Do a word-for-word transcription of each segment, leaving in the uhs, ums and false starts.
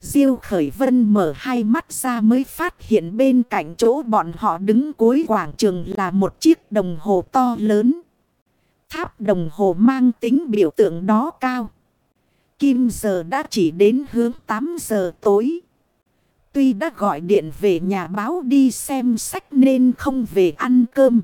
Diêu Khởi Vân mở hai mắt ra mới phát hiện bên cạnh chỗ bọn họ đứng cuối quảng trường là một chiếc đồng hồ to lớn. Tháp đồng hồ mang tính biểu tượng đó cao. Kim giờ đã chỉ đến hướng tám giờ tối. Tuy đã gọi điện về nhà báo đi xem sách nên không về ăn cơm.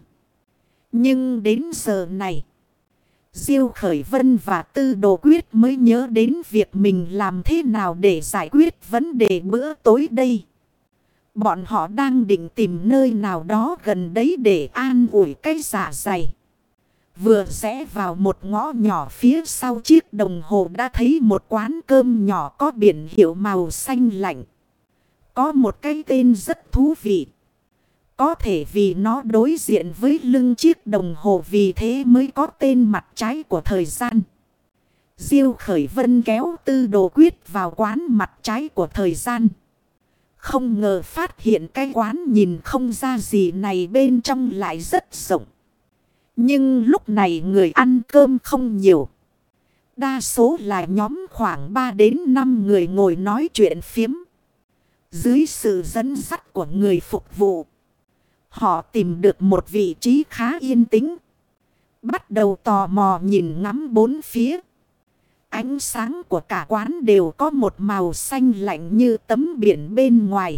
Nhưng đến giờ này, Diêu Khởi Vân và Tư Đồ Quyết mới nhớ đến việc mình làm thế nào để giải quyết vấn đề bữa tối đây. Bọn họ đang định tìm nơi nào đó gần đấy để an ủi cái dạ dày. Vừa rẽ vào một ngõ nhỏ phía sau chiếc đồng hồ đã thấy một quán cơm nhỏ có biển hiệu màu xanh lạnh. Có một cái tên rất thú vị. Có thể vì nó đối diện với lưng chiếc đồng hồ vì thế mới có tên mặt trái của thời gian. Diêu Khởi Vân kéo Tư Đồ Quyết vào quán mặt trái của thời gian. Không ngờ phát hiện cái quán nhìn không ra gì này bên trong lại rất rộng. Nhưng lúc này người ăn cơm không nhiều. Đa số là nhóm khoảng ba đến năm người ngồi nói chuyện phiếm. Dưới sự dẫn dắt của người phục vụ, họ tìm được một vị trí khá yên tĩnh. Bắt đầu tò mò nhìn ngắm bốn phía. Ánh sáng của cả quán đều có một màu xanh lạnh như tấm biển bên ngoài.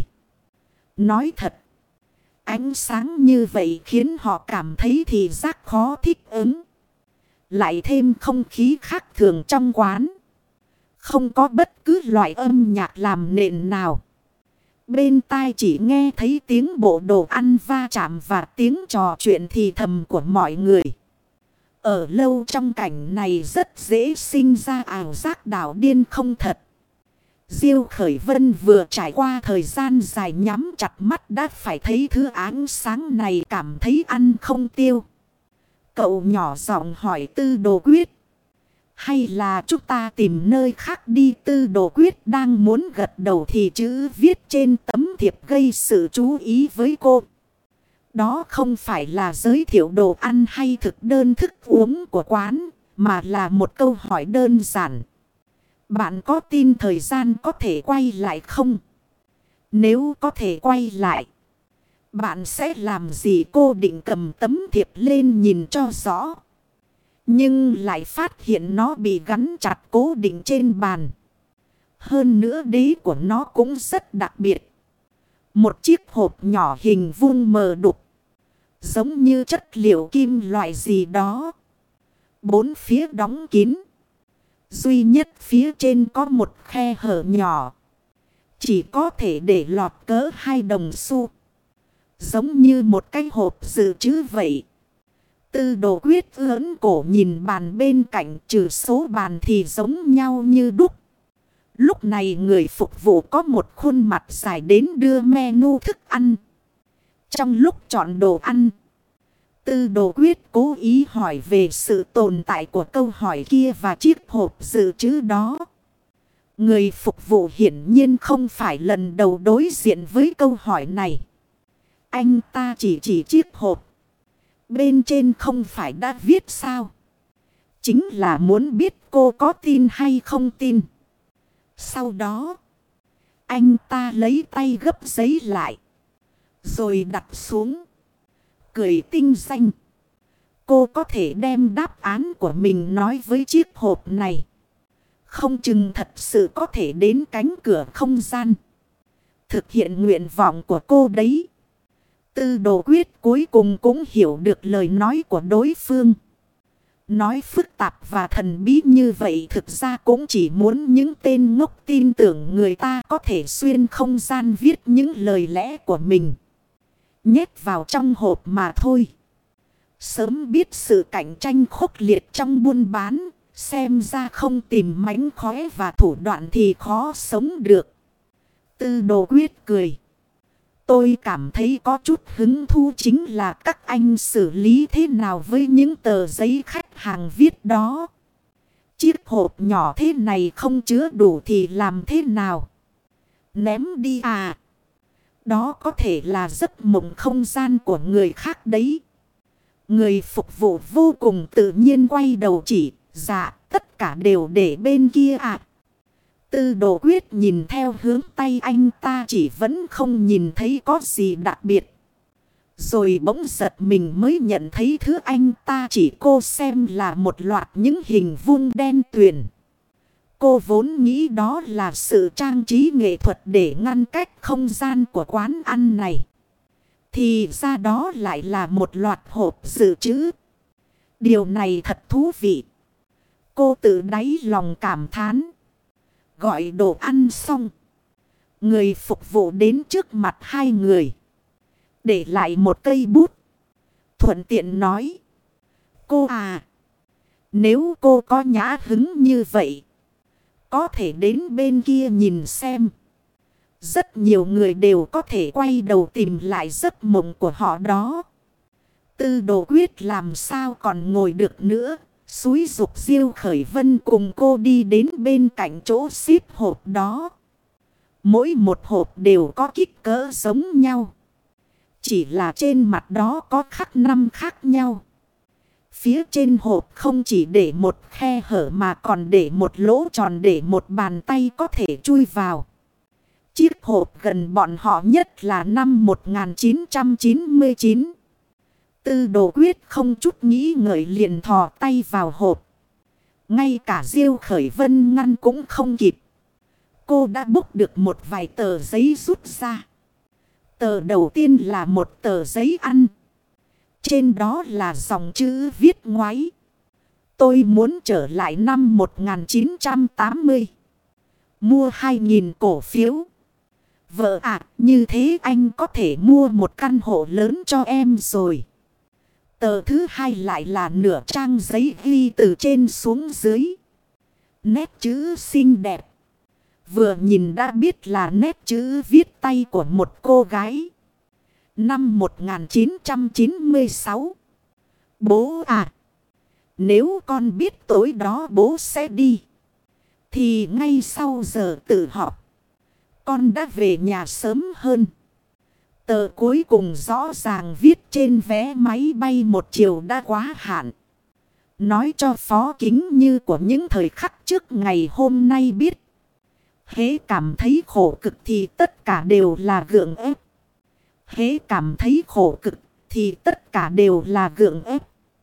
Nói thật, ánh sáng như vậy khiến họ cảm thấy thì giác khó thích ứng. Lại thêm không khí khác thường trong quán. Không có bất cứ loại âm nhạc làm nền nào. Bên tai chỉ nghe thấy tiếng bộ đồ ăn va chạm và tiếng trò chuyện thì thầm của mọi người. Ở lâu trong cảnh này rất dễ sinh ra ảo giác đảo điên không thật. Diêu Khởi Vân vừa trải qua thời gian dài nhắm chặt mắt đã phải thấy thứ ánh sáng này cảm thấy ăn không tiêu. Cậu nhỏ giọng hỏi Tư Đồ Quyết. Hay là chúng ta tìm nơi khác đi? Tư Đồ Quyết đang muốn gật đầu thì chữ viết trên tấm thiệp gây sự chú ý với cô. Đó không phải là giới thiệu đồ ăn hay thực đơn thức uống của quán, mà là một câu hỏi đơn giản. Bạn có tin thời gian có thể quay lại không? Nếu có thể quay lại, bạn sẽ làm gì? Cô định cầm tấm thiệp lên nhìn cho rõ. Nhưng lại phát hiện nó bị gắn chặt cố định trên bàn. Hơn nữa đế của nó cũng rất đặc biệt. Một chiếc hộp nhỏ hình vuông mờ đục. Giống như chất liệu kim loại gì đó. Bốn phía đóng kín. Duy nhất phía trên có một khe hở nhỏ. Chỉ có thể để lọt cỡ hai đồng xu. Giống như một cái hộp dự trữ vậy. Tư Đồ Quyết ưỡn cổ nhìn bàn bên cạnh, trừ số bàn thì giống nhau như đúc. Lúc này người phục vụ có một khuôn mặt dài đến đưa menu thức ăn. Trong lúc chọn đồ ăn, Tư Đồ Quyết cố ý hỏi về sự tồn tại của câu hỏi kia và chiếc hộp dự trữ đó. Người phục vụ hiển nhiên không phải lần đầu đối diện với câu hỏi này. Anh ta chỉ chỉ chiếc hộp. Bên trên không phải đã viết sao? Chính là muốn biết cô có tin hay không tin. Sau đó, anh ta lấy tay gấp giấy lại. Rồi đặt xuống. Cười tinh danh. Cô có thể đem đáp án của mình nói với chiếc hộp này. Không chừng thật sự có thể đến cánh cửa không gian. Thực hiện nguyện vọng của cô đấy. Tư Đồ Quyết cuối cùng cũng hiểu được lời nói của đối phương. Nói phức tạp và thần bí như vậy thực ra cũng chỉ muốn những tên ngốc tin tưởng người ta có thể xuyên không gian viết những lời lẽ của mình. Nhét vào trong hộp mà thôi. Sớm biết sự cạnh tranh khốc liệt trong buôn bán, xem ra không tìm mánh khóe và thủ đoạn thì khó sống được. Tư Đồ Quyết cười. Tôi cảm thấy có chút hứng thú chính là các anh xử lý thế nào với những tờ giấy khách hàng viết đó. Chiếc hộp nhỏ thế này không chứa đủ thì làm thế nào? Ném đi à? Đó có thể là giấc mộng không gian của người khác đấy. Người phục vụ vô cùng tự nhiên quay đầu chỉ. Dạ, tất cả đều để bên kia à? Tư Đồ Quyết nhìn theo hướng tay anh ta chỉ vẫn không nhìn thấy có gì đặc biệt. Rồi bỗng giật mình mới nhận thấy thứ anh ta chỉ cô xem là một loạt những hình vuông đen tuyền. Cô vốn nghĩ đó là sự trang trí nghệ thuật để ngăn cách không gian của quán ăn này. Thì ra đó lại là một loạt hộp dự trữ. Điều này thật thú vị. Cô tự đáy lòng cảm thán. Gọi đồ ăn xong. Người phục vụ đến trước mặt hai người. Để lại một cây bút. Thuận tiện nói. Cô à. Nếu cô có nhã hứng như vậy. Có thể đến bên kia nhìn xem. Rất nhiều người đều có thể quay đầu tìm lại giấc mộng của họ đó. Tư Đồ Quyết làm sao còn ngồi được nữa. Xúi giục Diêu Khởi Vân cùng cô đi đến bên cạnh chỗ ship hộp đó. Mỗi một hộp đều có kích cỡ giống nhau. Chỉ là trên mặt đó có khắc năm khác nhau. Phía trên hộp không chỉ để một khe hở mà còn để một lỗ tròn để một bàn tay có thể chui vào. Chiếc hộp gần bọn họ nhất là năm một nghìn chín trăm chín mươi chín. Tư Đồ Quyết không chút nghĩ ngợi liền thò tay vào hộp. Ngay cả Diêu Khởi Vân ngăn cũng không kịp. Cô đã bốc được một vài tờ giấy rút ra. Tờ đầu tiên là một tờ giấy ăn. Trên đó là dòng chữ viết ngoáy. Tôi muốn trở lại năm một nghìn chín trăm tám mươi. Mua hai nghìn cổ phiếu. Vợ ạ, như thế anh có thể mua một căn hộ lớn cho em rồi. Tờ thứ hai lại là nửa trang giấy ghi từ trên xuống dưới. Nét chữ xinh đẹp. Vừa nhìn đã biết là nét chữ viết tay của một cô gái. Năm một nghìn chín trăm chín mươi sáu. Bố à. Nếu con biết tối đó bố sẽ đi. Thì ngay sau giờ tự họp. Con đã về nhà sớm hơn. Tờ cuối cùng rõ ràng viết trên vé máy bay một chiều đã quá hạn. Nói cho Phó Kính Như của những thời khắc trước ngày hôm nay biết. Hễ cảm thấy khổ cực thì tất cả đều là gượng ép. Hễ cảm thấy khổ cực thì tất cả đều là gượng ép.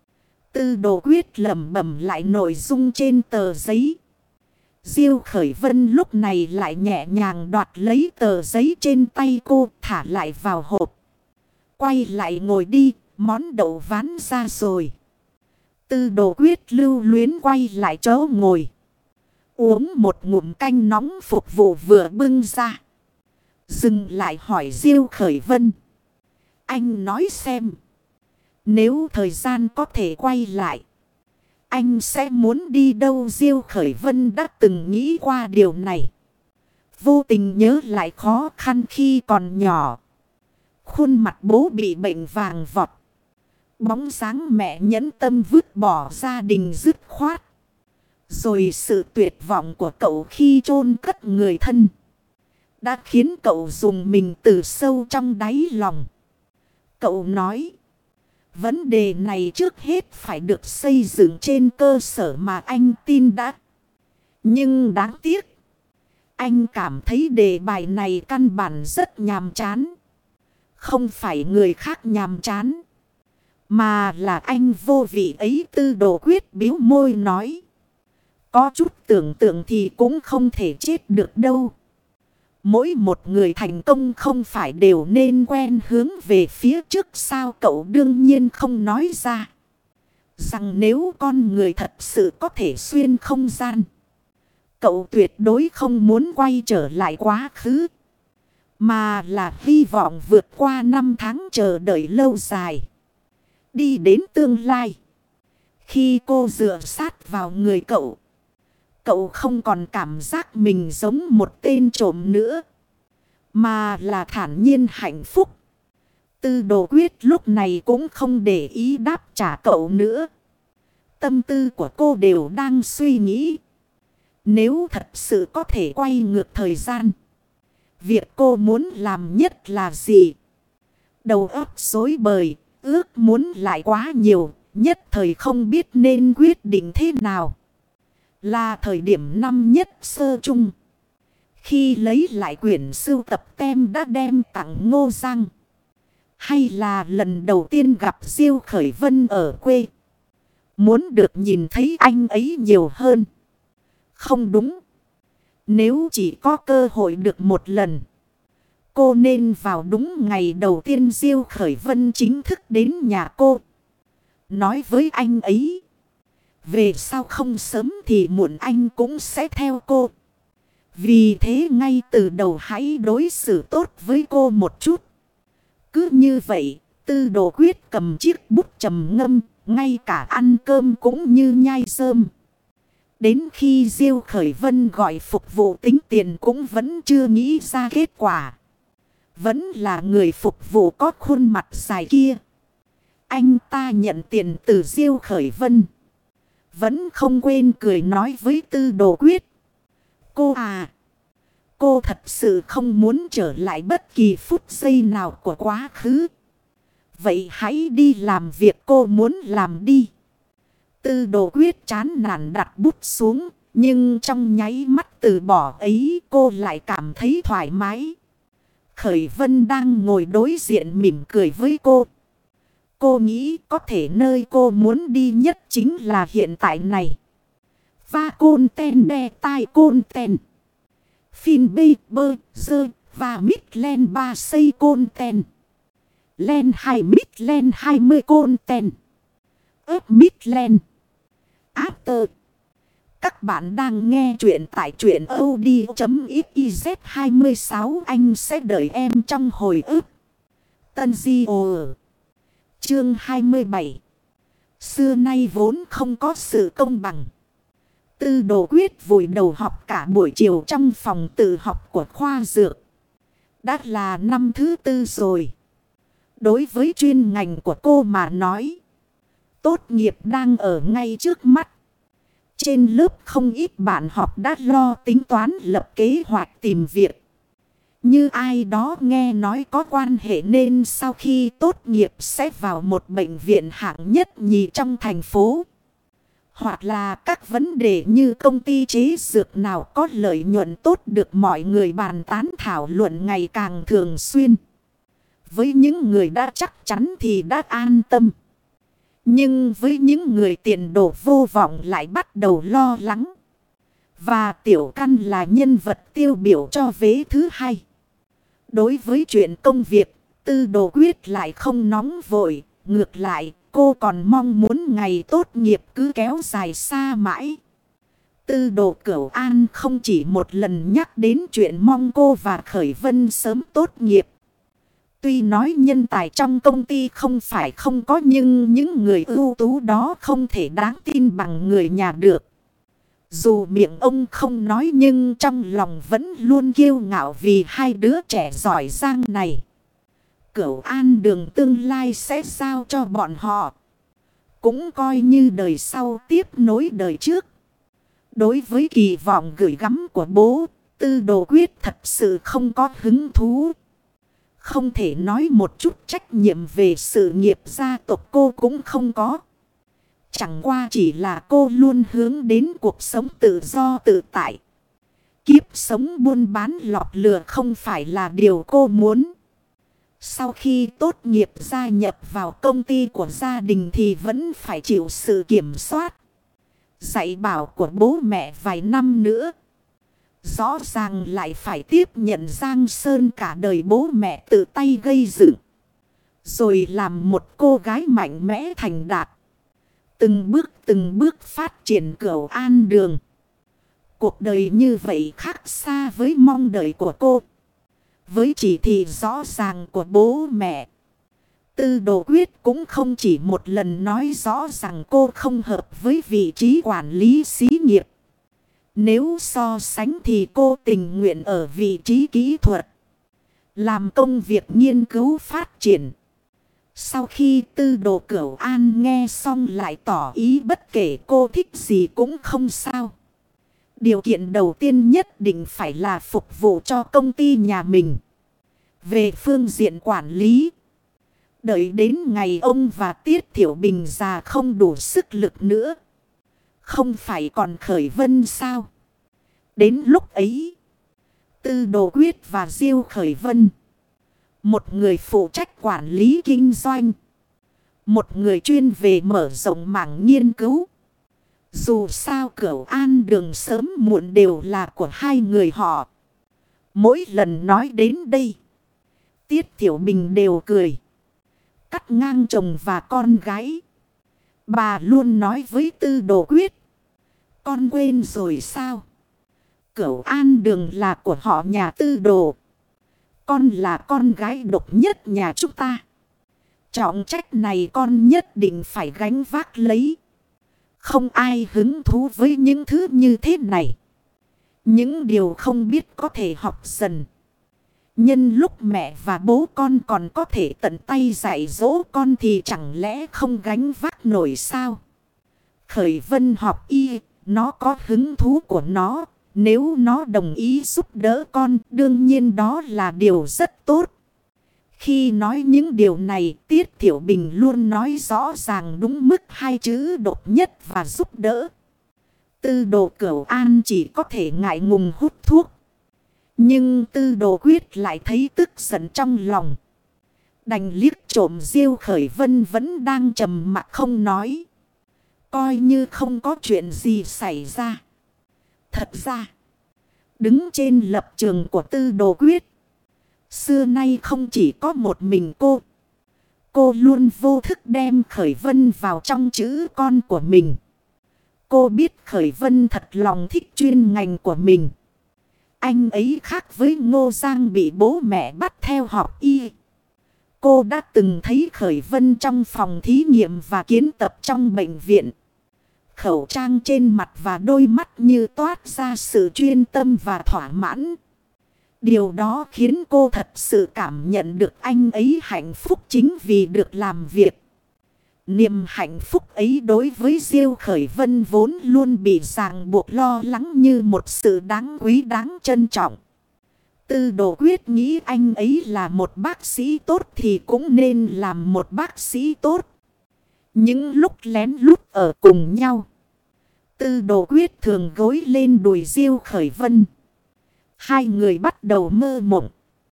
Tư Đồ Quyết lẩm bẩm lại nội dung trên tờ giấy. Diêu Khởi Vân lúc này lại nhẹ nhàng đoạt lấy tờ giấy trên tay cô thả lại vào hộp. Quay lại ngồi đi, món đậu ván ra rồi. Tư Đồ Quyết lưu luyến quay lại chỗ ngồi. Uống một ngụm canh nóng phục vụ vừa bưng ra. Dừng lại hỏi Diêu Khởi Vân. Anh nói xem. Nếu thời gian có thể quay lại. Anh sẽ muốn đi đâu? Diêu Khởi Vân đã từng nghĩ qua điều này. Vô tình nhớ lại khó khăn khi còn nhỏ. Khuôn mặt bố bị bệnh vàng vọt. Bóng dáng mẹ nhẫn tâm vứt bỏ gia đình dứt khoát. Rồi sự tuyệt vọng của cậu khi chôn cất người thân. Đã khiến cậu dùng mình từ sâu trong đáy lòng. Cậu nói. Vấn đề này trước hết phải được xây dựng trên cơ sở mà anh tin đã. Nhưng đáng tiếc. Anh cảm thấy đề bài này căn bản rất nhàm chán. Không phải người khác nhàm chán. Mà là anh vô vị ấy. Tư Đồ Quyết biếu môi nói. Có chút tưởng tượng thì cũng không thể chết được đâu. Mỗi một người thành công không phải đều nên quen hướng về phía trước sao? Cậu đương nhiên không nói ra. Rằng nếu con người thật sự có thể xuyên không gian. Cậu tuyệt đối không muốn quay trở lại quá khứ. Mà là hy vọng vượt qua năm tháng chờ đợi lâu dài. Đi đến tương lai. Khi cô dựa sát vào người cậu. Cậu không còn cảm giác mình giống một tên trộm nữa. Mà là thản nhiên hạnh phúc. Tư Đồ Quyết lúc này cũng không để ý đáp trả cậu nữa. Tâm tư của cô đều đang suy nghĩ. Nếu thật sự có thể quay ngược thời gian. Việc cô muốn làm nhất là gì? Đầu óc rối bời, ước muốn lại quá nhiều. Nhất thời không biết nên quyết định thế nào. Là thời điểm năm nhất sơ chung. Khi lấy lại quyển sưu tập tem đã đem tặng Ngô Giang. Hay là lần đầu tiên gặp Diêu Khởi Vân ở quê. Muốn được nhìn thấy anh ấy nhiều hơn. Không đúng. Nếu chỉ có cơ hội được một lần. Cô nên vào đúng ngày đầu tiên Diêu Khởi Vân chính thức đến nhà cô. Nói với anh ấy. Về sau không sớm thì muộn anh cũng sẽ theo cô. Vì thế ngay từ đầu hãy đối xử tốt với cô một chút. Cứ như vậy, Tư Đồ Quyết cầm chiếc bút trầm ngâm, ngay cả ăn cơm cũng như nhai rơm. Đến khi Diêu Khởi Vân gọi phục vụ tính tiền cũng vẫn chưa nghĩ ra kết quả. Vẫn là người phục vụ có khuôn mặt dài kia. Anh ta nhận tiền từ Diêu Khởi Vân. Vẫn không quên cười nói với Tư Đồ Quyết. Cô à, cô thật sự không muốn trở lại bất kỳ phút giây nào của quá khứ. Vậy hãy đi làm việc cô muốn làm đi. Tư Đồ Quyết chán nản đặt bút xuống. Nhưng trong nháy mắt từ bỏ ấy cô lại cảm thấy thoải mái. Khởi Vân đang ngồi đối diện mỉm cười với cô. Cô nghĩ có thể nơi cô muốn đi nhất chính là hiện tại này. Và côn ten đe tai côn ten. Phin bê bơ dơ và mít len ba xây côn ten. Len hai mít len hai mươi côn ten. ớp mít len. After. Các bạn đang nghe chuyện tại truyện audio.xyz hai mươi sáu. Anh sẽ đợi em trong hồi ức. Tân Di Ồ. Chương hai mươi bảy. Xưa nay vốn không có sự công bằng. Tư Đồ Quyết vùi đầu học cả buổi chiều trong phòng tự học của khoa dược. Đã là năm thứ tư rồi. Đối với chuyên ngành của cô mà nói, tốt nghiệp đang ở ngay trước mắt. Trên lớp không ít bạn học đã lo tính toán lập kế hoạch tìm việc. Như ai đó nghe nói có quan hệ nên sau khi tốt nghiệp sẽ vào một bệnh viện hạng nhất nhì trong thành phố. Hoặc là các vấn đề như công ty chế dược nào có lợi nhuận tốt được mọi người bàn tán thảo luận ngày càng thường xuyên. Với những người đã chắc chắn thì đã an tâm. Nhưng với những người tiền đồ vô vọng lại bắt đầu lo lắng. Và Tiểu Căn là nhân vật tiêu biểu cho vế thứ hai. Đối với chuyện công việc, Tư Đồ Quyết lại không nóng vội. Ngược lại, cô còn mong muốn ngày tốt nghiệp cứ kéo dài xa mãi. Tư Đồ Cửu An không chỉ một lần nhắc đến chuyện mong cô và Khởi Vân sớm tốt nghiệp. Tuy nói nhân tài trong công ty không phải không có nhưng những người ưu tú đó không thể đáng tin bằng người nhà được. Dù miệng ông không nói nhưng trong lòng vẫn luôn kiêu ngạo vì hai đứa trẻ giỏi giang này. Cửu An đường tương lai sẽ giao cho bọn họ. Cũng coi như đời sau tiếp nối đời trước. Đối với kỳ vọng gửi gắm của bố, Tư Đồ Quyết thật sự không có hứng thú. Không thể nói một chút trách nhiệm về sự nghiệp gia tộc cô cũng không có. Chẳng qua chỉ là cô luôn hướng đến cuộc sống tự do tự tại. Kiếp sống buôn bán lọt lừa không phải là điều cô muốn. Sau khi tốt nghiệp gia nhập vào công ty của gia đình thì vẫn phải chịu sự kiểm soát, dạy bảo của bố mẹ vài năm nữa. Rõ ràng lại phải tiếp nhận Giang Sơn cả đời bố mẹ tự tay gây dựng. Rồi làm một cô gái mạnh mẽ thành đạt. Từng bước từng bước phát triển Cửu An đường. Cuộc đời như vậy khác xa với mong đợi của cô. Với chỉ thị rõ ràng của bố mẹ, Tư Đồ Quyết cũng không chỉ một lần nói rõ rằng cô không hợp với vị trí quản lý xí nghiệp. Nếu so sánh thì cô tình nguyện ở vị trí kỹ thuật, làm công việc nghiên cứu phát triển. Sau khi Tư Đồ Cửu An nghe xong lại tỏ ý bất kể cô thích gì cũng không sao. Điều kiện đầu tiên nhất định phải là phục vụ cho công ty nhà mình. Về phương diện quản lý, đợi đến ngày ông và Tiết Thiểu Bình già không đủ sức lực nữa, không phải còn Khởi Vân sao? Đến lúc ấy, Tư Đồ Quyết và Diêu Khởi Vân. Một người phụ trách quản lý kinh doanh. Một người chuyên về mở rộng mảng nghiên cứu. Dù sao Cửu An đường sớm muộn đều là của hai người họ. Mỗi lần nói đến đây, Tiết Tiểu Bình đều cười. Cắt ngang chồng và con gái. Bà luôn nói với Tư Đồ Quyết. Con quên rồi sao? Cửu An đường là của họ nhà Tư Đồ. Con là con gái độc nhất nhà chúng ta. Trọng trách này con nhất định phải gánh vác lấy. Không ai hứng thú với những thứ như thế này. Những điều không biết có thể học dần. Nhân lúc mẹ và bố con còn có thể tận tay dạy dỗ con thì chẳng lẽ không gánh vác nổi sao? Khởi Vân học y, nó có hứng thú của nó. Nếu nó đồng ý giúp đỡ con, đương nhiên đó là điều rất tốt. Khi nói những điều này, Tiết Tiểu Bình luôn nói rõ ràng đúng mức hai chữ độc nhất và giúp đỡ. Tư Đồ Cửu An chỉ có thể ngại ngùng hút thuốc. Nhưng Tư Đồ Quyết lại thấy tức giận trong lòng. Đành liếc trộm Diêu Khởi Vân vẫn đang trầm mặc không nói. Coi như không có chuyện gì xảy ra. Thật ra, đứng trên lập trường của Tư Đồ Quyết, xưa nay không chỉ có một mình cô. Cô luôn vô thức đem Khởi Vân vào trong chữ con của mình. Cô biết Khởi Vân thật lòng thích chuyên ngành của mình. Anh ấy khác với Ngô Giang bị bố mẹ bắt theo học y. Cô đã từng thấy Khởi Vân trong phòng thí nghiệm và kiến tập trong bệnh viện. Khẩu trang trên mặt và đôi mắt như toát ra sự chuyên tâm và thỏa mãn. Điều đó khiến cô thật sự cảm nhận được anh ấy hạnh phúc chính vì được làm việc. Niềm hạnh phúc ấy đối với Diêu Khởi Vân vốn luôn bị ràng buộc lo lắng như một sự đáng quý đáng trân trọng. Tư Đồ Quyết nghĩ anh ấy là một bác sĩ tốt thì cũng nên làm một bác sĩ tốt. Những lúc lén lút ở cùng nhau, Tư Đồ Quyết thường gối lên đùi Diêu Khởi Vân. Hai người bắt đầu mơ mộng.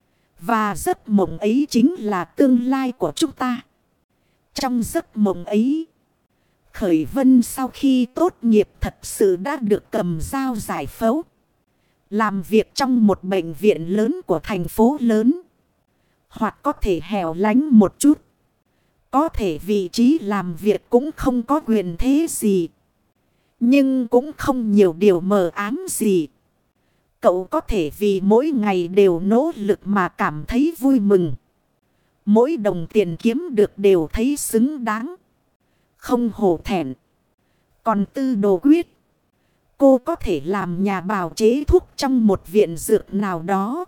Và giấc mộng ấy chính là tương lai của chúng ta. Trong giấc mộng ấy, Khởi Vân sau khi tốt nghiệp thật sự đã được cầm dao giải phẫu. Làm việc trong một bệnh viện lớn của thành phố lớn. Hoặc có thể hẻo lánh một chút. Có thể vị trí làm việc cũng không có quyền thế gì. Nhưng cũng không nhiều điều mờ ám gì. Cậu có thể vì mỗi ngày đều nỗ lực mà cảm thấy vui mừng. Mỗi đồng tiền kiếm được đều thấy xứng đáng. Không hổ thẹn. Còn Tư Đồ Quyết, cô có thể làm nhà bào chế thuốc trong một viện dược nào đó.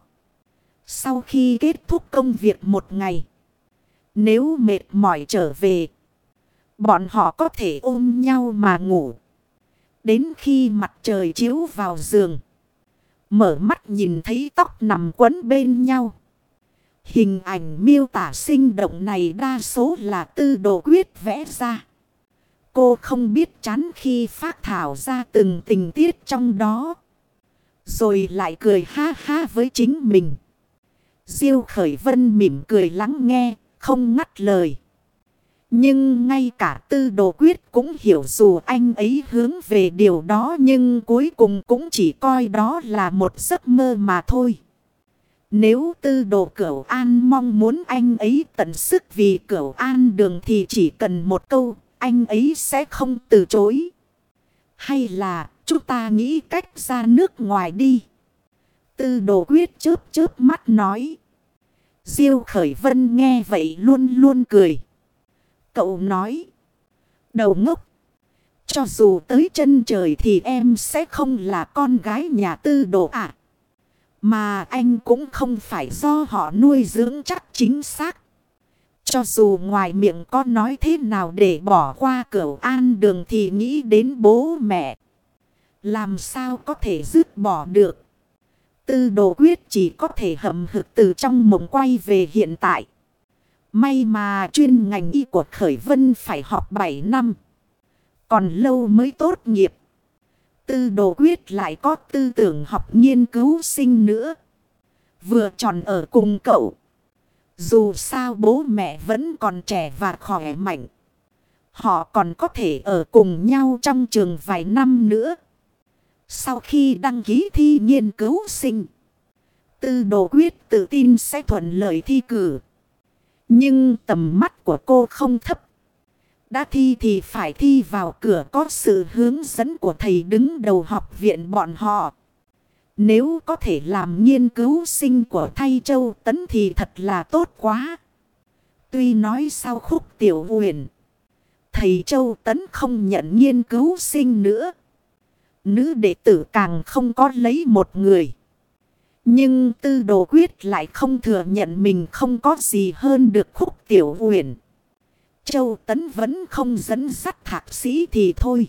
Sau khi kết thúc công việc một ngày, nếu mệt mỏi trở về, bọn họ có thể ôm nhau mà ngủ. Đến khi mặt trời chiếu vào giường, mở mắt nhìn thấy tóc nằm quấn bên nhau. Hình ảnh miêu tả sinh động này đa số là Tư Đồ Quyết vẽ ra. Cô không biết chán khi phác thảo ra từng tình tiết trong đó. Rồi lại cười ha ha với chính mình. Diêu Khởi Vân mỉm cười lắng nghe, không ngắt lời. Nhưng ngay cả Tư Đồ Quyết cũng hiểu dù anh ấy hướng về điều đó nhưng cuối cùng cũng chỉ coi đó là một giấc mơ mà thôi. Nếu Tư Đồ Cửu An mong muốn anh ấy tận sức vì Cửu An đường thì chỉ cần một câu, anh ấy sẽ không từ chối. Hay là chúng ta nghĩ cách ra nước ngoài đi. Tư Đồ Quyết chớp chớp mắt nói. Diêu Khởi Vân nghe vậy luôn luôn cười. Cậu nói. Đầu ngốc. Cho dù tới chân trời thì em sẽ không là con gái nhà Tư Đồ à. Mà anh cũng không phải do họ nuôi dưỡng chắc chính xác. Cho dù ngoài miệng có nói thế nào để bỏ qua Cửu An đường thì nghĩ đến bố mẹ. Làm sao có thể dứt bỏ được. Tư Đồ Quyết chỉ có thể hậm hực từ trong mộng quay về hiện tại. May mà chuyên ngành y của Khởi Vân phải học bảy năm. Còn lâu mới tốt nghiệp. Tư Đồ Quyết lại có tư tưởng học nghiên cứu sinh nữa. Vừa tròn ở cùng cậu. Dù sao bố mẹ vẫn còn trẻ và khỏe mạnh. Họ còn có thể ở cùng nhau trong trường vài năm nữa. Sau khi đăng ký thi nghiên cứu sinh, Tư Đồ Quyết tự tin sẽ thuận lợi thi cử. Nhưng tầm mắt của cô không thấp. Đã thi thì phải thi vào cửa có sự hướng dẫn của thầy đứng đầu học viện bọn họ. Nếu có thể làm nghiên cứu sinh của Thay Châu Tấn thì thật là tốt quá. Tuy nói sau Khúc Tiểu Uyển, thầy Châu Tấn không nhận nghiên cứu sinh nữa. Nữ đệ tử càng không có lấy một người. Nhưng Tư Đồ Quyết lại không thừa nhận mình không có gì hơn được Khúc Tiểu Uyển. Châu Tấn vẫn không dẫn dắt thạc sĩ thì thôi.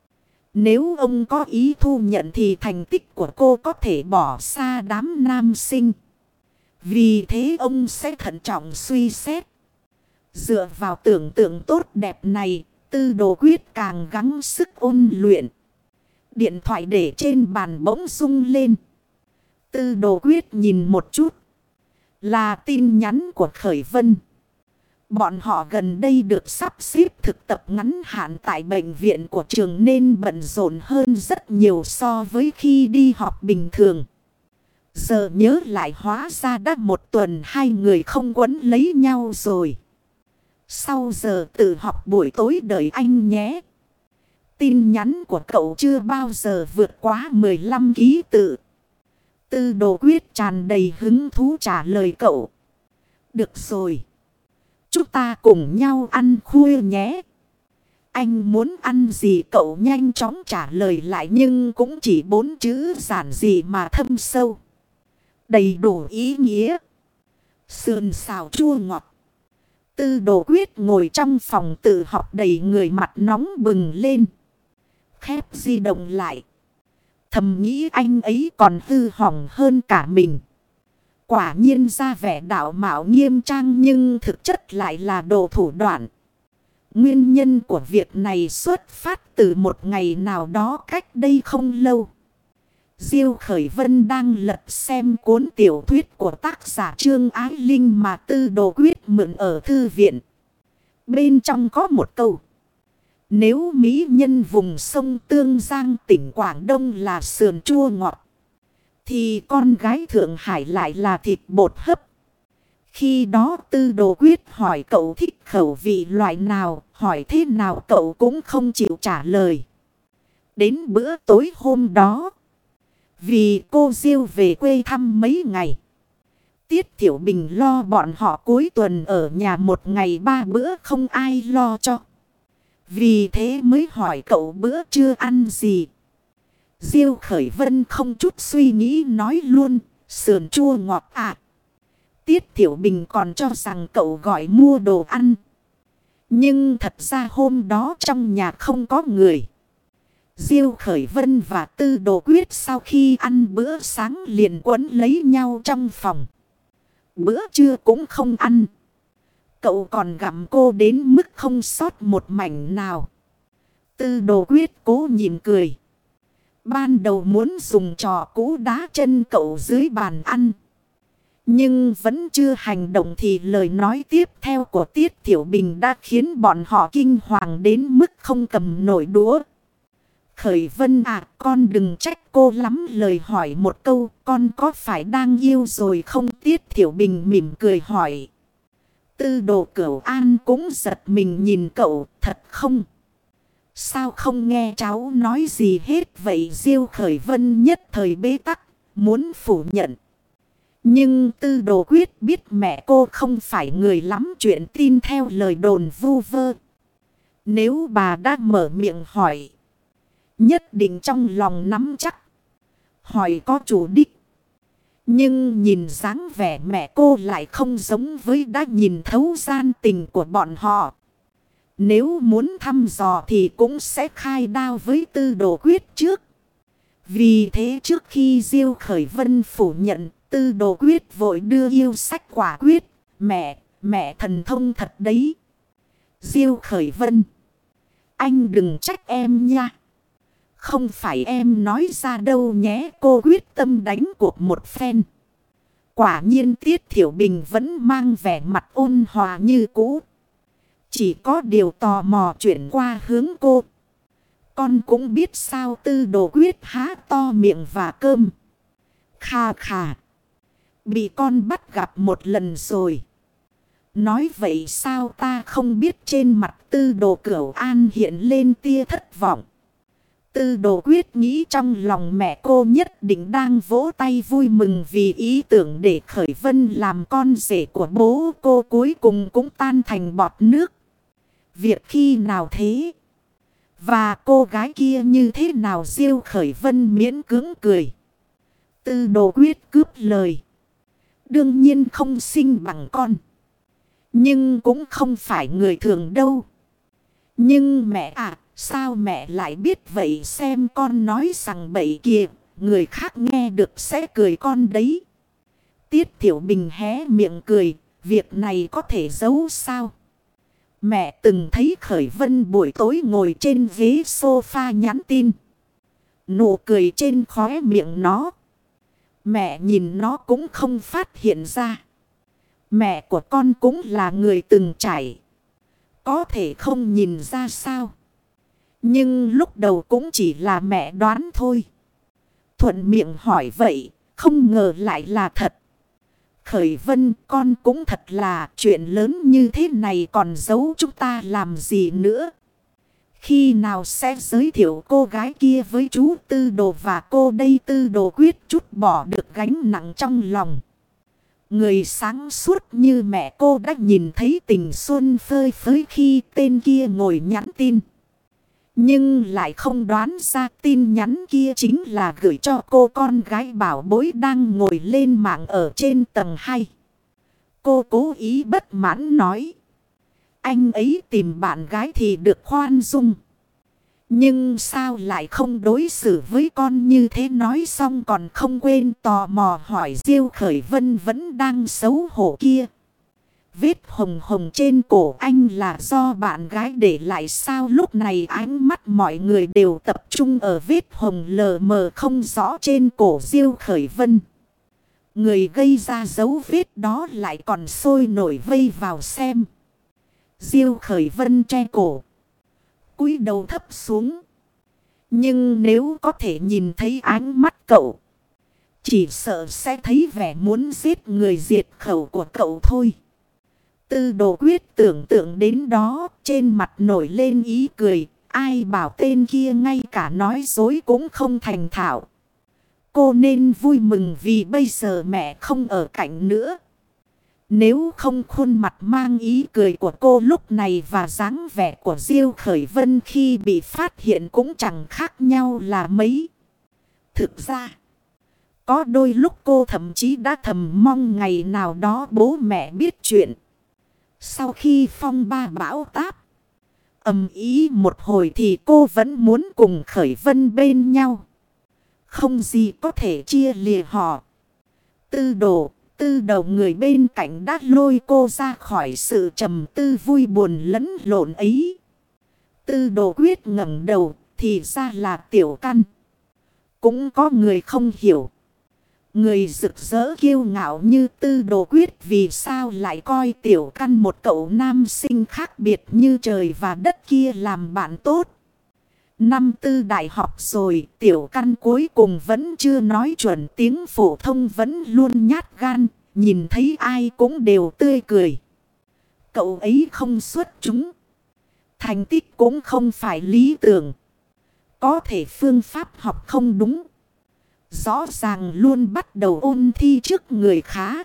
Nếu ông có ý thu nhận thì thành tích của cô có thể bỏ xa đám nam sinh. Vì thế ông sẽ thận trọng suy xét. Dựa vào tưởng tượng tốt đẹp này, Tư Đồ Quyết càng gắng sức ôn luyện. Điện thoại để trên bàn bỗng rung lên. Tư Đồ Quyết nhìn một chút. Là tin nhắn của Khởi Vân. Bọn họ gần đây được sắp xếp thực tập ngắn hạn tại bệnh viện của trường nên bận rộn hơn rất nhiều so với khi đi học bình thường. Giờ nhớ lại hóa ra đã một tuần hai người không quấn lấy nhau rồi. Sau giờ tự học buổi tối đợi anh nhé. Tin nhắn của cậu chưa bao giờ vượt quá mười lăm ký tự. Tư Đồ Quyết tràn đầy hứng thú trả lời cậu. Được rồi. Chúng ta cùng nhau ăn khuya nhé. Anh muốn ăn gì cậu nhanh chóng trả lời lại nhưng cũng chỉ bốn chữ giản dị mà thâm sâu. Đầy đủ ý nghĩa. Sườn xào chua ngọt. Tư Đồ Quyết ngồi trong phòng tự học đầy người mặt nóng bừng lên. Khép di động lại. Thầm nghĩ anh ấy còn hư hỏng hơn cả mình. Quả nhiên ra vẻ đạo mạo nghiêm trang nhưng thực chất lại là đồ thủ đoạn. Nguyên nhân của việc này xuất phát từ một ngày nào đó cách đây không lâu. Diêu Khởi Vân đang lật xem cuốn tiểu thuyết của tác giả Trương Ái Linh mà Tư Đồ Quyết mượn ở thư viện. Bên trong có một câu. Nếu mỹ nhân vùng sông Tương Giang tỉnh Quảng Đông là sườn chua ngọt, thì con gái Thượng Hải lại là thịt bột hấp. Khi đó Tư Đồ Quyết hỏi cậu thích khẩu vị loại nào, hỏi thế nào cậu cũng không chịu trả lời. Đến bữa tối hôm đó, vì cô Diêu về quê thăm mấy ngày, Tiết Thiểu Bình lo bọn họ cuối tuần ở nhà một ngày ba bữa không ai lo cho. Vì thế mới hỏi cậu bữa trưa ăn gì. Diêu Khởi Vân không chút suy nghĩ nói luôn, sườn chua ngọt à. Tiết Thiểu Bình còn cho rằng cậu gọi mua đồ ăn. Nhưng thật ra hôm đó trong nhà không có người. Diêu Khởi Vân và Tư Đồ Quyết sau khi ăn bữa sáng liền quấn lấy nhau trong phòng. Bữa trưa cũng không ăn. Cậu còn gặm cô đến mức không sót một mảnh nào. Tư Đồ Quyết cố nhìn cười. Ban đầu muốn dùng trò cú đá chân cậu dưới bàn ăn. Nhưng vẫn chưa hành động thì lời nói tiếp theo của Tiết Thiểu Bình đã khiến bọn họ kinh hoàng đến mức không cầm nổi đũa. Khởi Vân à, con đừng trách cô lắm lời hỏi một câu, con có phải đang yêu rồi không? Tiết Thiểu Bình mỉm cười hỏi. Tư Đồ Cửu An cũng giật mình nhìn cậu, thật không? Sao không nghe cháu nói gì hết vậy? Diêu Khởi Vân nhất thời bế tắc, muốn phủ nhận. Nhưng Tư Đồ Quyết biết mẹ cô không phải người lắm chuyện tin theo lời đồn vu vơ. Nếu bà đã mở miệng hỏi, nhất định trong lòng nắm chắc. Hỏi có chủ đích. Nhưng nhìn dáng vẻ mẹ cô lại không giống với đã nhìn thấu gian tình của bọn họ. Nếu muốn thăm dò thì cũng sẽ khai đao với Tư Đồ Quyết trước. Vì thế trước khi Diêu Khởi Vân phủ nhận, Tư Đồ Quyết vội đưa yêu sách quả quyết. Mẹ, mẹ thần thông thật đấy. Diêu Khởi Vân, anh đừng trách em nha. Không phải em nói ra đâu nhé. Cô quyết tâm đánh cuộc một phen. Quả nhiên Tiết Thiểu Bình vẫn mang vẻ mặt ôn hòa như cũ. Chỉ có điều tò mò chuyển qua hướng cô. Con cũng biết sao Tư Đồ Quyết há to miệng và cơm. Khà khà. Bị con bắt gặp một lần rồi. Nói vậy sao ta không biết, trên mặt Tư Đồ Cửu An hiện lên tia thất vọng. Tư Đồ Quyết nghĩ trong lòng mẹ cô nhất định đang vỗ tay vui mừng vì ý tưởng để Khởi Vân làm con rể của bố cô cuối cùng cũng tan thành bọt nước. Việc khi nào thế? Và cô gái kia như thế nào? Diêu Khởi Vân miễn cưỡng cười. Tư Đồ Quyết cướp lời. Đương nhiên không sinh bằng con. Nhưng cũng không phải người thường đâu. Nhưng mẹ à, sao mẹ lại biết vậy? Xem con nói rằng bậy kìa, người khác nghe được sẽ cười con đấy. Tiết Thiểu Bình hé miệng cười, việc này có thể giấu sao? Mẹ từng thấy Khởi Vân buổi tối ngồi trên ghế sofa nhắn tin. Nụ cười trên khóe miệng nó. Mẹ nhìn nó cũng không phát hiện ra. Mẹ của con cũng là người từng trải. Có thể không nhìn ra sao. Nhưng lúc đầu cũng chỉ là mẹ đoán thôi. Thuận miệng hỏi vậy, không ngờ lại là thật. Khởi Vân, con cũng thật là chuyện lớn như thế này còn giấu chúng ta làm gì nữa. Khi nào sẽ giới thiệu cô gái kia với chú Tư Đồ và cô đây? Tư Đồ Quyết chút bỏ được gánh nặng trong lòng. Người sáng suốt như mẹ cô đã nhìn thấy tình xuân phơi phới khi tên kia ngồi nhắn tin. Nhưng lại không đoán ra tin nhắn kia chính là gửi cho cô con gái bảo bối đang ngồi lên mạng ở trên tầng hai. Cô cố ý bất mãn nói. Anh ấy tìm bạn gái thì được khoan dung. Nhưng sao lại không đối xử với con như thế? Nói xong còn không quên tò mò hỏi Diêu Khởi Vân vẫn đang xấu hổ kia. Vết hồng hồng trên cổ anh là do bạn gái để lại sao? Lúc này ánh mắt mọi người đều tập trung ở vết hồng lờ mờ không rõ trên cổ Diêu Khởi Vân. Người gây ra dấu vết đó lại còn sôi nổi vây vào xem. Diêu Khởi Vân che cổ, cúi đầu thấp xuống. Nhưng nếu có thể nhìn thấy ánh mắt cậu, chỉ sợ sẽ thấy vẻ muốn giết người diệt khẩu của cậu thôi. Tư Đồ Quyết tưởng tượng đến đó, trên mặt nổi lên ý cười. Ai bảo tên kia ngay cả nói dối cũng không thành thạo. Cô nên vui mừng vì bây giờ mẹ không ở cạnh nữa. Nếu không khuôn mặt mang ý cười của cô lúc này và dáng vẻ của Diêu Khởi Vân khi bị phát hiện cũng chẳng khác nhau là mấy. Thực ra, có đôi lúc cô thậm chí đã thầm mong ngày nào đó bố mẹ biết chuyện. Sau khi phong ba bão táp, ầm ĩ một hồi thì cô vẫn muốn cùng Khởi Vân bên nhau. Không gì có thể chia lìa họ. Tư Đồ, Tư Đầu người bên cạnh đã lôi cô ra khỏi sự trầm tư vui buồn lẫn lộn ấy. Tư Đồ Quyết ngẩng đầu, thì ra là Tiểu Căn. Cũng có người không hiểu. Người rực rỡ kiêu ngạo như Tư Đồ Quyết vì sao lại coi Tiểu Căn, một cậu nam sinh khác biệt như trời và đất kia, làm bạn tốt. Năm tư đại học rồi, Tiểu Căn cuối cùng vẫn chưa nói chuẩn tiếng phổ thông, vẫn luôn nhát gan, nhìn thấy ai cũng đều tươi cười. Cậu ấy không xuất chúng, thành tích cũng không phải lý tưởng. Có thể phương pháp học không đúng. Rõ ràng luôn bắt đầu ôn thi trước người khá,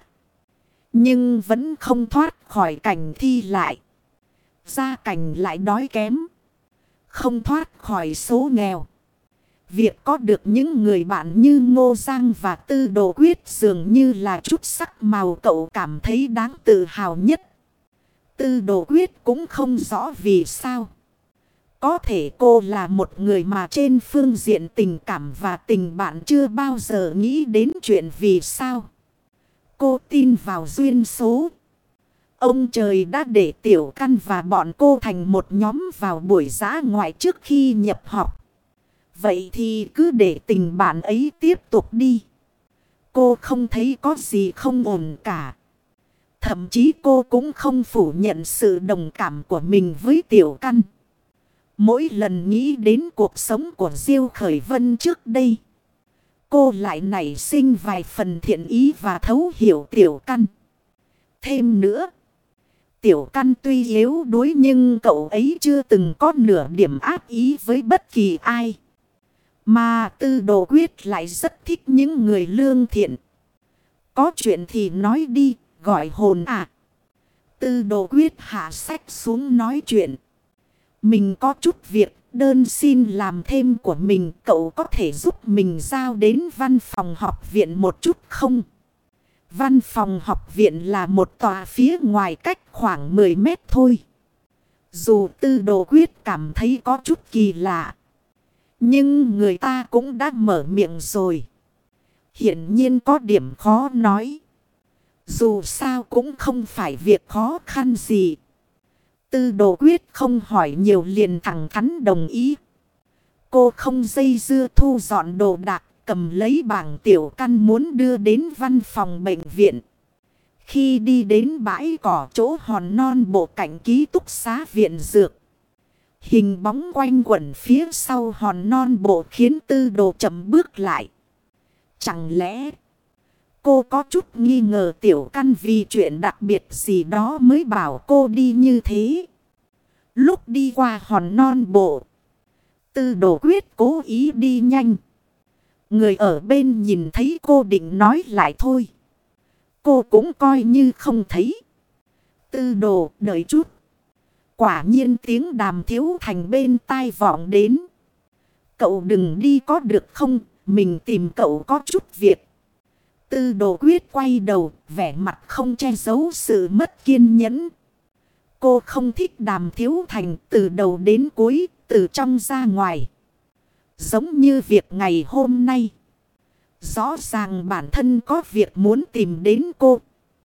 nhưng vẫn không thoát khỏi cảnh thi lại. Gia cảnh lại đói kém, không thoát khỏi số nghèo. Việc có được những người bạn như Ngô Giang và Tư Đồ Quyết dường như là chút sắc màu cậu cảm thấy đáng tự hào nhất. Tư Đồ Quyết cũng không rõ vì sao. Có thể cô là một người mà trên phương diện tình cảm và tình bạn chưa bao giờ nghĩ đến chuyện vì sao. Cô tin vào duyên số. Ông trời đã để Tiểu Căn và bọn cô thành một nhóm vào buổi dã ngoại trước khi nhập học. Vậy thì cứ để tình bạn ấy tiếp tục đi. cô không thấy có gì không ổn cả. Thậm chí cô cũng không phủ nhận sự đồng cảm của mình với Tiểu Căn. Mỗi lần nghĩ đến cuộc sống của Diêu Khởi Vân trước đây, cô lại nảy sinh vài phần thiện ý và thấu hiểu Tiểu Căn. Thêm nữa, Tiểu Căn tuy yếu đuối nhưng cậu ấy chưa từng có nửa điểm ác ý với bất kỳ ai. Mà Tư Đồ Quyết lại rất thích những người lương thiện. Có chuyện thì nói đi, gọi hồn à. Tư Đồ Quyết hạ sách xuống nói chuyện. Mình có chút việc, đơn xin làm thêm của mình. Cậu có thể giúp mình giao đến văn phòng học viện một chút không? Văn phòng học viện là một tòa phía ngoài cách khoảng mười mét thôi. Dù Tư Đồ Quyết cảm thấy có chút kỳ lạ, nhưng người ta cũng đã mở miệng rồi. Hiển nhiên có điểm khó nói. Dù sao cũng không phải việc khó khăn gì. Tư Đồ Quyết không hỏi nhiều liền thẳng thắn đồng ý. Cô không dây dưa thu dọn đồ đạc, cầm lấy bảng Tiểu Căn muốn đưa đến văn phòng bệnh viện. Khi đi đến bãi cỏ chỗ hòn non bộ cạnh ký túc xá viện dược, hình bóng quanh quẩn phía sau hòn non bộ khiến Tư Đồ chậm bước lại. Chẳng lẽ cô có chút nghi ngờ Tiểu Căn vì chuyện đặc biệt gì đó mới bảo cô đi như thế? Lúc đi qua hòn non bộ, Tư Đồ Quyết cố ý đi nhanh. Người ở bên nhìn thấy cô định nói lại thôi, cô cũng coi như không thấy. Tư Đồ, đợi chút. Quả nhiên tiếng Đàm Thiếu Thành bên tai vọng đến. Cậu đừng đi có được không? Mình tìm cậu có chút việc. Tư Đồ Quyết quay đầu, vẻ mặt không che giấu sự mất kiên nhẫn. Cô không thích Đàm Thiếu Thành từ đầu đến cuối, từ trong ra ngoài. Giống như việc ngày hôm nay. Rõ ràng bản thân có việc muốn tìm đến cô.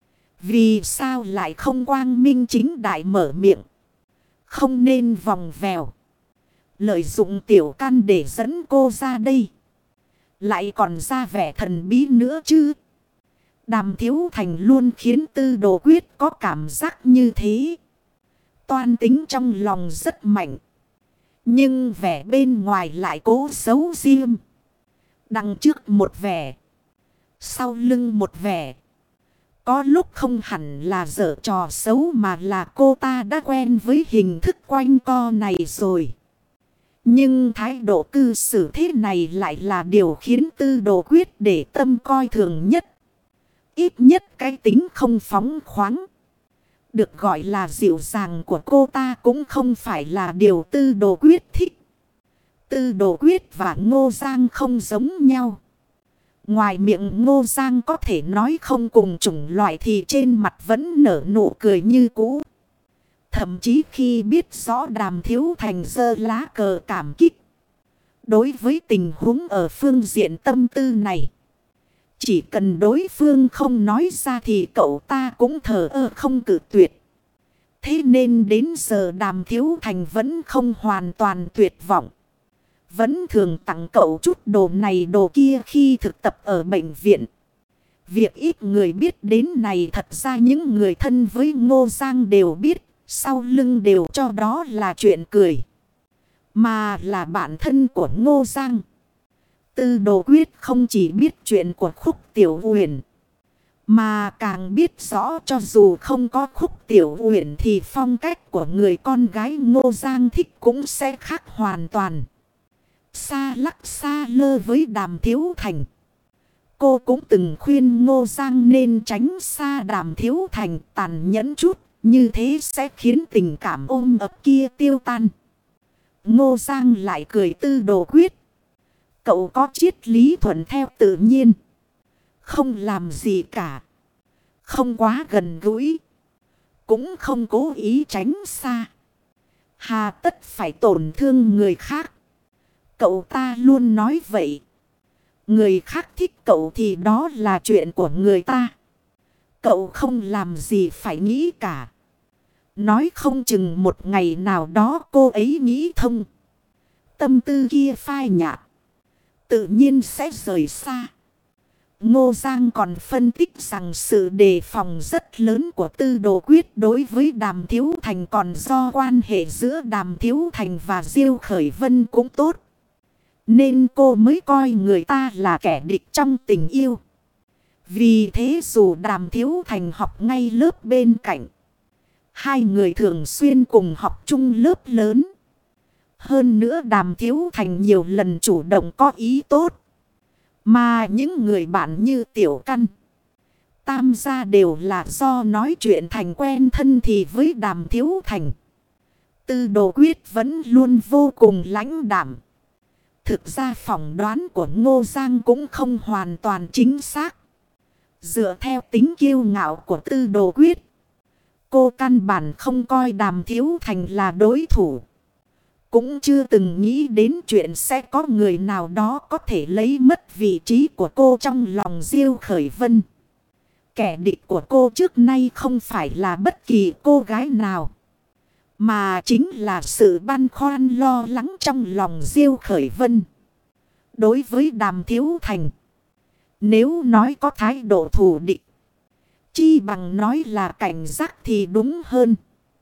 Vì sao lại không quang minh chính đại mở miệng? Không nên vòng vèo. Lợi dụng Tiểu Căn để dẫn cô ra đây. Lại còn ra vẻ thần bí nữa chứ. Đàm Thiếu Thành luôn khiến Tư Đồ Quyết có cảm giác như thế. Toan tính trong lòng rất mạnh. Nhưng vẻ bên ngoài lại cố giấu riêng. Đằng trước một vẻ, sau lưng một vẻ. Có lúc không hẳn là giở trò xấu mà là cô ta đã quen với hình thức quanh co này rồi. Nhưng thái độ cư xử thế này lại là điều khiến Tư Đồ Quyết để tâm coi thường nhất. Ít nhất cái tính không phóng khoáng, được gọi là dịu dàng của cô ta cũng không phải là điều Tư Đồ Quyết thích. Tư Đồ Quyết và Ngô Giang không giống nhau. Ngoài miệng Ngô Giang có thể nói không cùng chủng loại thì trên mặt vẫn nở nụ cười như cũ. Thậm chí khi biết rõ Đàm Thiếu Thành giơ lá cờ cảm kích. Đối với tình huống ở phương diện tâm tư này, chỉ cần đối phương không nói ra thì cậu ta cũng thờ ơ không cự tuyệt. Thế nên đến giờ Đàm Thiếu Thành vẫn không hoàn toàn tuyệt vọng. Vẫn thường tặng cậu chút đồ này đồ kia khi thực tập ở bệnh viện. Việc ít người biết đến này thật ra những người thân với Ngô Giang đều biết. Sau lưng đều cho đó là chuyện cười. Mà là bạn thân của Ngô Giang. Tư Đồ Quyết không chỉ biết chuyện của Khúc Tiểu Uyển, mà càng biết rõ cho dù không có Khúc Tiểu Uyển thì phong cách của người con gái Ngô Giang thích cũng sẽ khác hoàn toàn. Xa lắc xa lơ với Đàm Thiếu Thành. Cô cũng từng khuyên Ngô Giang nên tránh xa Đàm Thiếu Thành, tàn nhẫn chút. Như thế sẽ khiến tình cảm ôm ấp kia tiêu tan. Ngô Giang lại cười Tư Đồ Quyết. Cậu có triết lý thuận theo tự nhiên. Không làm gì cả. Không quá gần gũi. Cũng không cố ý tránh xa. Hà tất phải tổn thương người khác. Cậu ta luôn nói vậy. Người khác thích cậu thì đó là chuyện của người ta. Cậu không làm gì phải nghĩ cả. Nói không chừng một ngày nào đó cô ấy nghĩ thông. Tâm tư kia phai nhạt. Tự nhiên sẽ rời xa. Ngô Giang còn phân tích rằng sự đề phòng rất lớn của Tư Đồ Quyết đối với Đàm Thiếu Thành còn do quan hệ giữa Đàm Thiếu Thành và Diêu Khởi Vân cũng tốt. Nên cô mới coi người ta là kẻ địch trong tình yêu. Vì thế dù Đàm Thiếu Thành học ngay lớp bên cạnh, hai người thường xuyên cùng học chung lớp lớn. Hơn nữa Đàm Thiếu Thành nhiều lần chủ động có ý tốt. Mà những người bạn như Tiểu Căn, Tam gia đều là do nói chuyện thành quen thân thì với Đàm Thiếu Thành. Tư Đồ Quyết vẫn luôn vô cùng lãnh đạm. Thực ra phỏng đoán của Ngô Giang cũng không hoàn toàn chính xác. Dựa theo tính kiêu ngạo của Tư Đồ Quyết, cô căn bản không coi Đàm Thiếu Thành là đối thủ. Cũng chưa từng nghĩ đến chuyện sẽ có người nào đó có thể lấy mất vị trí của cô trong lòng Diêu Khởi Vân. Kẻ địch của cô trước nay không phải là bất kỳ cô gái nào, mà chính là sự băn khoăn lo lắng trong lòng Diêu Khởi Vân. Đối với Đàm Thiếu Thành, nếu nói có thái độ thù địch, chi bằng nói là cảnh giác thì đúng hơn.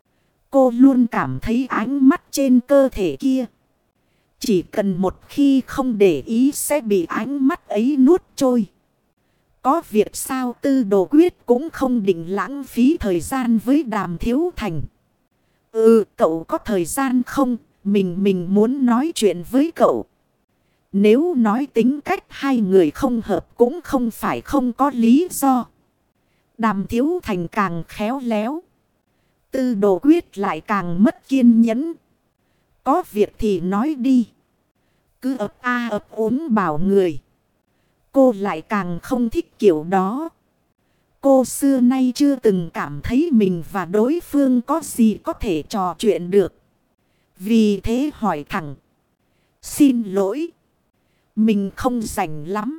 Cô luôn cảm thấy ánh mắt trên cơ thể kia, chỉ cần một khi không để ý sẽ bị ánh mắt ấy nuốt trôi. Có việc sao Tư Đồ Quyết cũng không định lãng phí thời gian với Đàm Thiếu Thành. Ừ, cậu có thời gian không? Mình mình muốn nói chuyện với cậu. Nếu nói tính cách hai người không hợp cũng không phải không có lý do. Đàm Thiếu Thành càng khéo léo, Tư Đồ Quyết lại càng mất kiên nhẫn. Có việc thì nói đi. Cứ ấp a ấp ốm bảo người. Cô lại càng không thích kiểu đó. Cô xưa nay chưa từng cảm thấy mình và đối phương có gì có thể trò chuyện được. Vì thế hỏi thẳng. Xin lỗi. Mình không rảnh lắm.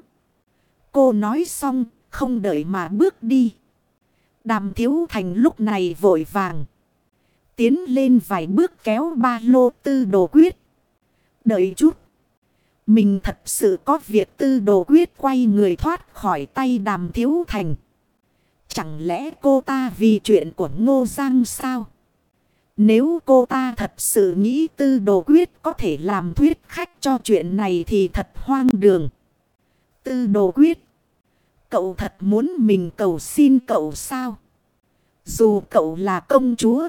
Cô nói xong, không đợi mà bước đi. Đàm Thiếu Thành lúc này vội vàng tiến lên vài bước kéo ba lô Tư Đồ Quyết. Đợi chút. Mình thật sự có việc. Tư Đồ Quyết quay người thoát khỏi tay Đàm Thiếu Thành. Chẳng lẽ cô ta vì chuyện của Ngô Giang sao? Nếu cô ta thật sự nghĩ Tư Đồ Quyết có thể làm thuyết khách cho chuyện này thì thật hoang đường. Tư Đồ Quyết, cậu thật muốn mình cầu xin cậu sao? Dù cậu là công chúa,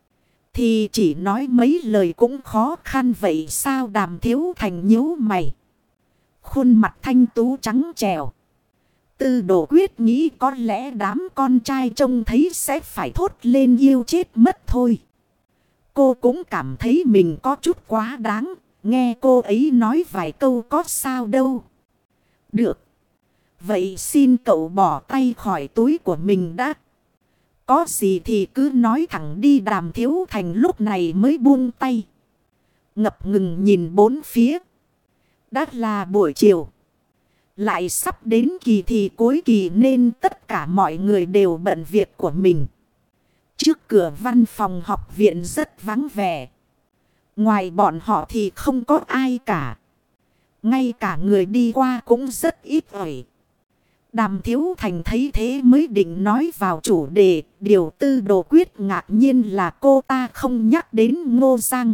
thì chỉ nói mấy lời cũng khó khăn vậy sao? Đàm Thiếu Thành nhíu mày, khuôn mặt thanh tú trắng trẻo. Tư Đồ Quyết nghĩ có lẽ đám con trai trông thấy sẽ phải thốt lên yêu chết mất thôi. Cô cũng cảm thấy mình có chút quá đáng. Nghe cô ấy nói vài câu có sao đâu. Được. Vậy xin cậu bỏ tay khỏi túi của mình đã. Có gì thì cứ nói thẳng đi. Đàm Thiếu Thành lúc này mới buông tay, ngập ngừng nhìn bốn phía. Đã là buổi chiều, lại sắp đến kỳ thi cuối kỳ nên tất cả mọi người đều bận việc của mình. Trước cửa văn phòng học viện rất vắng vẻ. Ngoài bọn họ thì không có ai cả. Ngay cả người đi qua cũng rất ít ỏi. Đàm Thiếu Thành thấy thế mới định nói vào chủ đề. Điều Tư Đồ Quyết ngạc nhiên là cô ta không nhắc đến Ngô Giang.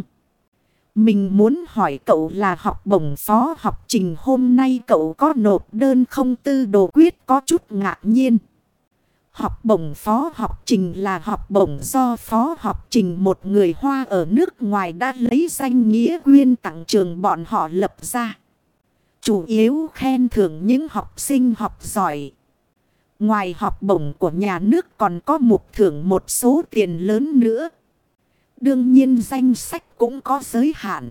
Mình muốn hỏi cậu là học bổng phó học trình hôm nay cậu có nộp đơn không? Tư Đồ Quyết có chút ngạc nhiên. Học bổng phó học trình là học bổng do phó học trình một người Hoa ở nước ngoài đã lấy danh nghĩa quyên tặng trường bọn họ lập ra. Chủ yếu khen thưởng những học sinh học giỏi. Ngoài học bổng của nhà nước còn có mục thưởng một số tiền lớn nữa. Đương nhiên danh sách cũng có giới hạn.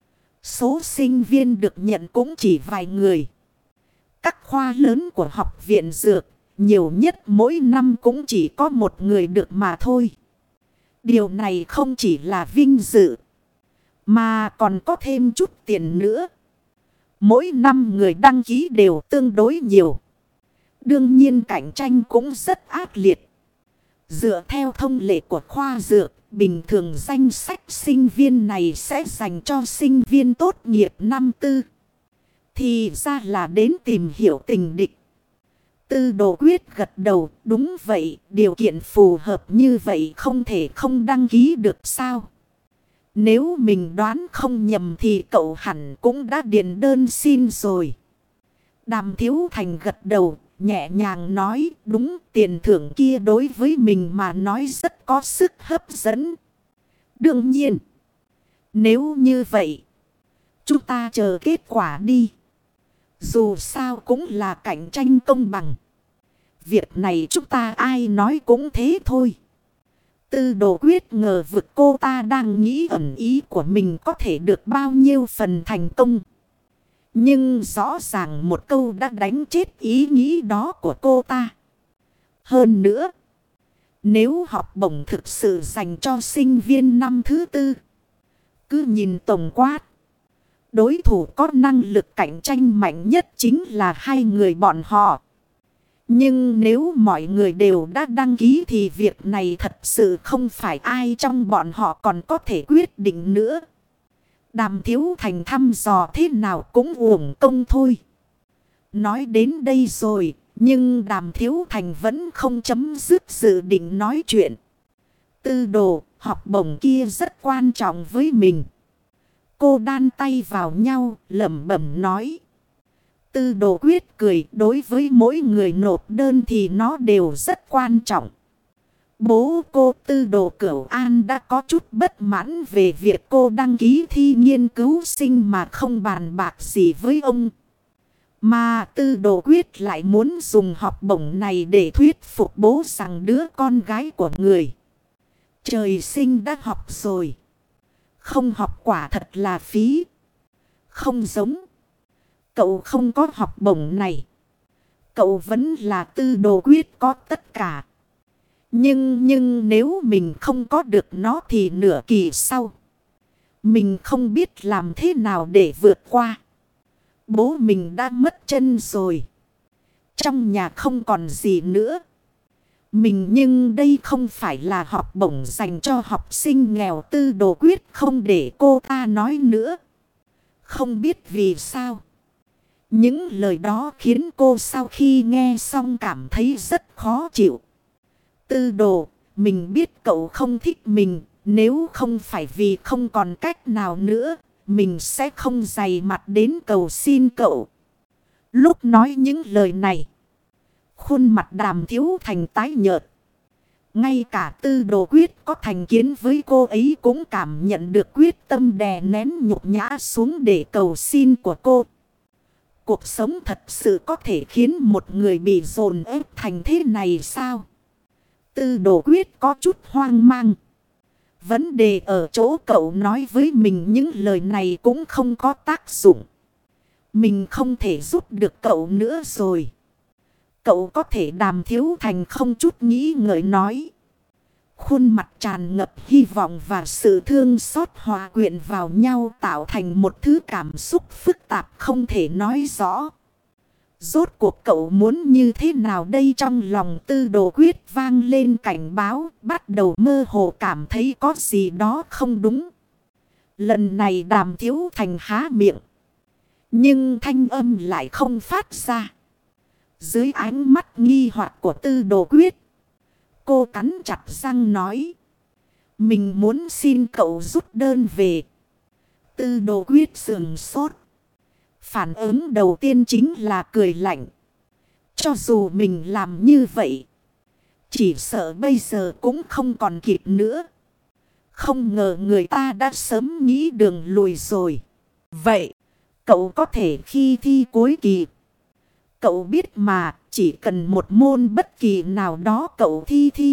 Số sinh viên được nhận cũng chỉ vài người. Các khoa lớn của học viện dược, nhiều nhất mỗi năm cũng chỉ có một người được mà thôi. Điều này không chỉ là vinh dự, mà còn có thêm chút tiền nữa. Mỗi năm người đăng ký đều tương đối nhiều. Đương nhiên cạnh tranh cũng rất ác liệt. Dựa theo thông lệ của khoa dược, bình thường danh sách sinh viên này sẽ dành cho sinh viên tốt nghiệp năm tư. Thì ra là đến tìm hiểu tình địch. Tư Đồ Quyết gật đầu. Đúng vậy, điều kiện phù hợp như vậy không thể không đăng ký được sao? Nếu mình đoán không nhầm thì cậu hẳn cũng đã điền đơn xin rồi. Đàm Thiếu Thành gật đầu, nhẹ nhàng nói. Đúng, tiền thưởng kia đối với mình mà nói rất có sức hấp dẫn. Đương nhiên, nếu như vậy, chúng ta chờ kết quả đi. Dù sao cũng là cạnh tranh công bằng. Việc này chúng ta ai nói cũng thế thôi. Tư Đồ Quyết ngờ vực cô ta đang nghĩ ẩn ý của mình có thể được bao nhiêu phần thành công. Nhưng rõ ràng một câu đã đánh chết ý nghĩ đó của cô ta. Hơn nữa, nếu học bổng thực sự dành cho sinh viên năm thứ tư, cứ nhìn tổng quát, đối thủ có năng lực cạnh tranh mạnh nhất chính là hai người bọn họ. Nhưng nếu mọi người đều đã đăng ký thì việc này thật sự không phải ai trong bọn họ còn có thể quyết định nữa. Đàm Thiếu Thành thăm dò thế nào cũng uổng công thôi. Nói đến đây rồi, nhưng Đàm Thiếu Thành vẫn không chấm dứt dự định nói chuyện. Tư Đồ, học bổng kia rất quan trọng với mình. Cô đan tay vào nhau, lẩm bẩm nói. Tư Đồ Quyết cười, đối với mỗi người nộp đơn thì nó đều rất quan trọng. Bố cô Tư Đồ Cửu An đã có chút bất mãn về việc cô đăng ký thi nghiên cứu sinh mà không bàn bạc gì với ông. Mà Tư Đồ Quyết lại muốn dùng học bổng này để thuyết phục bố rằng đứa con gái của người trời sinh đã học rồi. Không học quả thật là phí. Không giống. Cậu không có học bổng này. Cậu vẫn là Tư Đồ Quyết có tất cả. Nhưng nhưng nếu mình không có được nó thì nửa kỳ sau, mình không biết làm thế nào để vượt qua. Bố mình đã mất chân rồi. Trong nhà không còn gì nữa. Mình nhưng đây không phải là học bổng dành cho học sinh nghèo. Tư Đồ Quyết không để cô ta nói nữa. Không biết vì sao. Những lời đó khiến cô sau khi nghe xong cảm thấy rất khó chịu. Tư Đồ, mình biết cậu không thích mình. Nếu không phải vì không còn cách nào nữa, mình sẽ không dày mặt đến cầu xin cậu. Lúc nói những lời này, khuôn mặt Đàm Thiếu Thành tái nhợt. Ngay cả Tư Đồ Quyết có thành kiến với cô ấy cũng cảm nhận được quyết tâm đè nén nhục nhã xuống để cầu xin của cô. Cuộc sống thật sự có thể khiến một người bị dồn ép thành thế này sao? Tư Đồ Quyết có chút hoang mang. Vấn đề ở chỗ cậu nói với mình những lời này cũng không có tác dụng. Mình không thể giúp được cậu nữa rồi. Cậu có thể. Đàm Thiếu Thành không chút nghĩ ngợi nói. Khuôn mặt tràn ngập hy vọng và sự thương xót hòa quyện vào nhau tạo thành một thứ cảm xúc phức tạp không thể nói rõ. Rốt cuộc cậu muốn như thế nào đây? Trong lòng Tư Đồ Quyết vang lên cảnh báo, bắt đầu mơ hồ cảm thấy có gì đó không đúng. Lần này Đàm Thiếu Thành há miệng, nhưng thanh âm lại không phát ra. Dưới ánh mắt nghi hoặc của Tư Đồ Quyết, cô cắn chặt răng nói. Mình muốn xin cậu rút đơn về. Tư Đồ Quyết sườn sốt. Phản ứng đầu tiên chính là cười lạnh. Cho dù mình làm như vậy, chỉ sợ bây giờ cũng không còn kịp nữa. Không ngờ người ta đã sớm nghĩ đường lùi rồi. Vậy, cậu có thể khi thi cuối kỳ. Cậu biết mà, chỉ cần một môn bất kỳ nào đó cậu thi thi.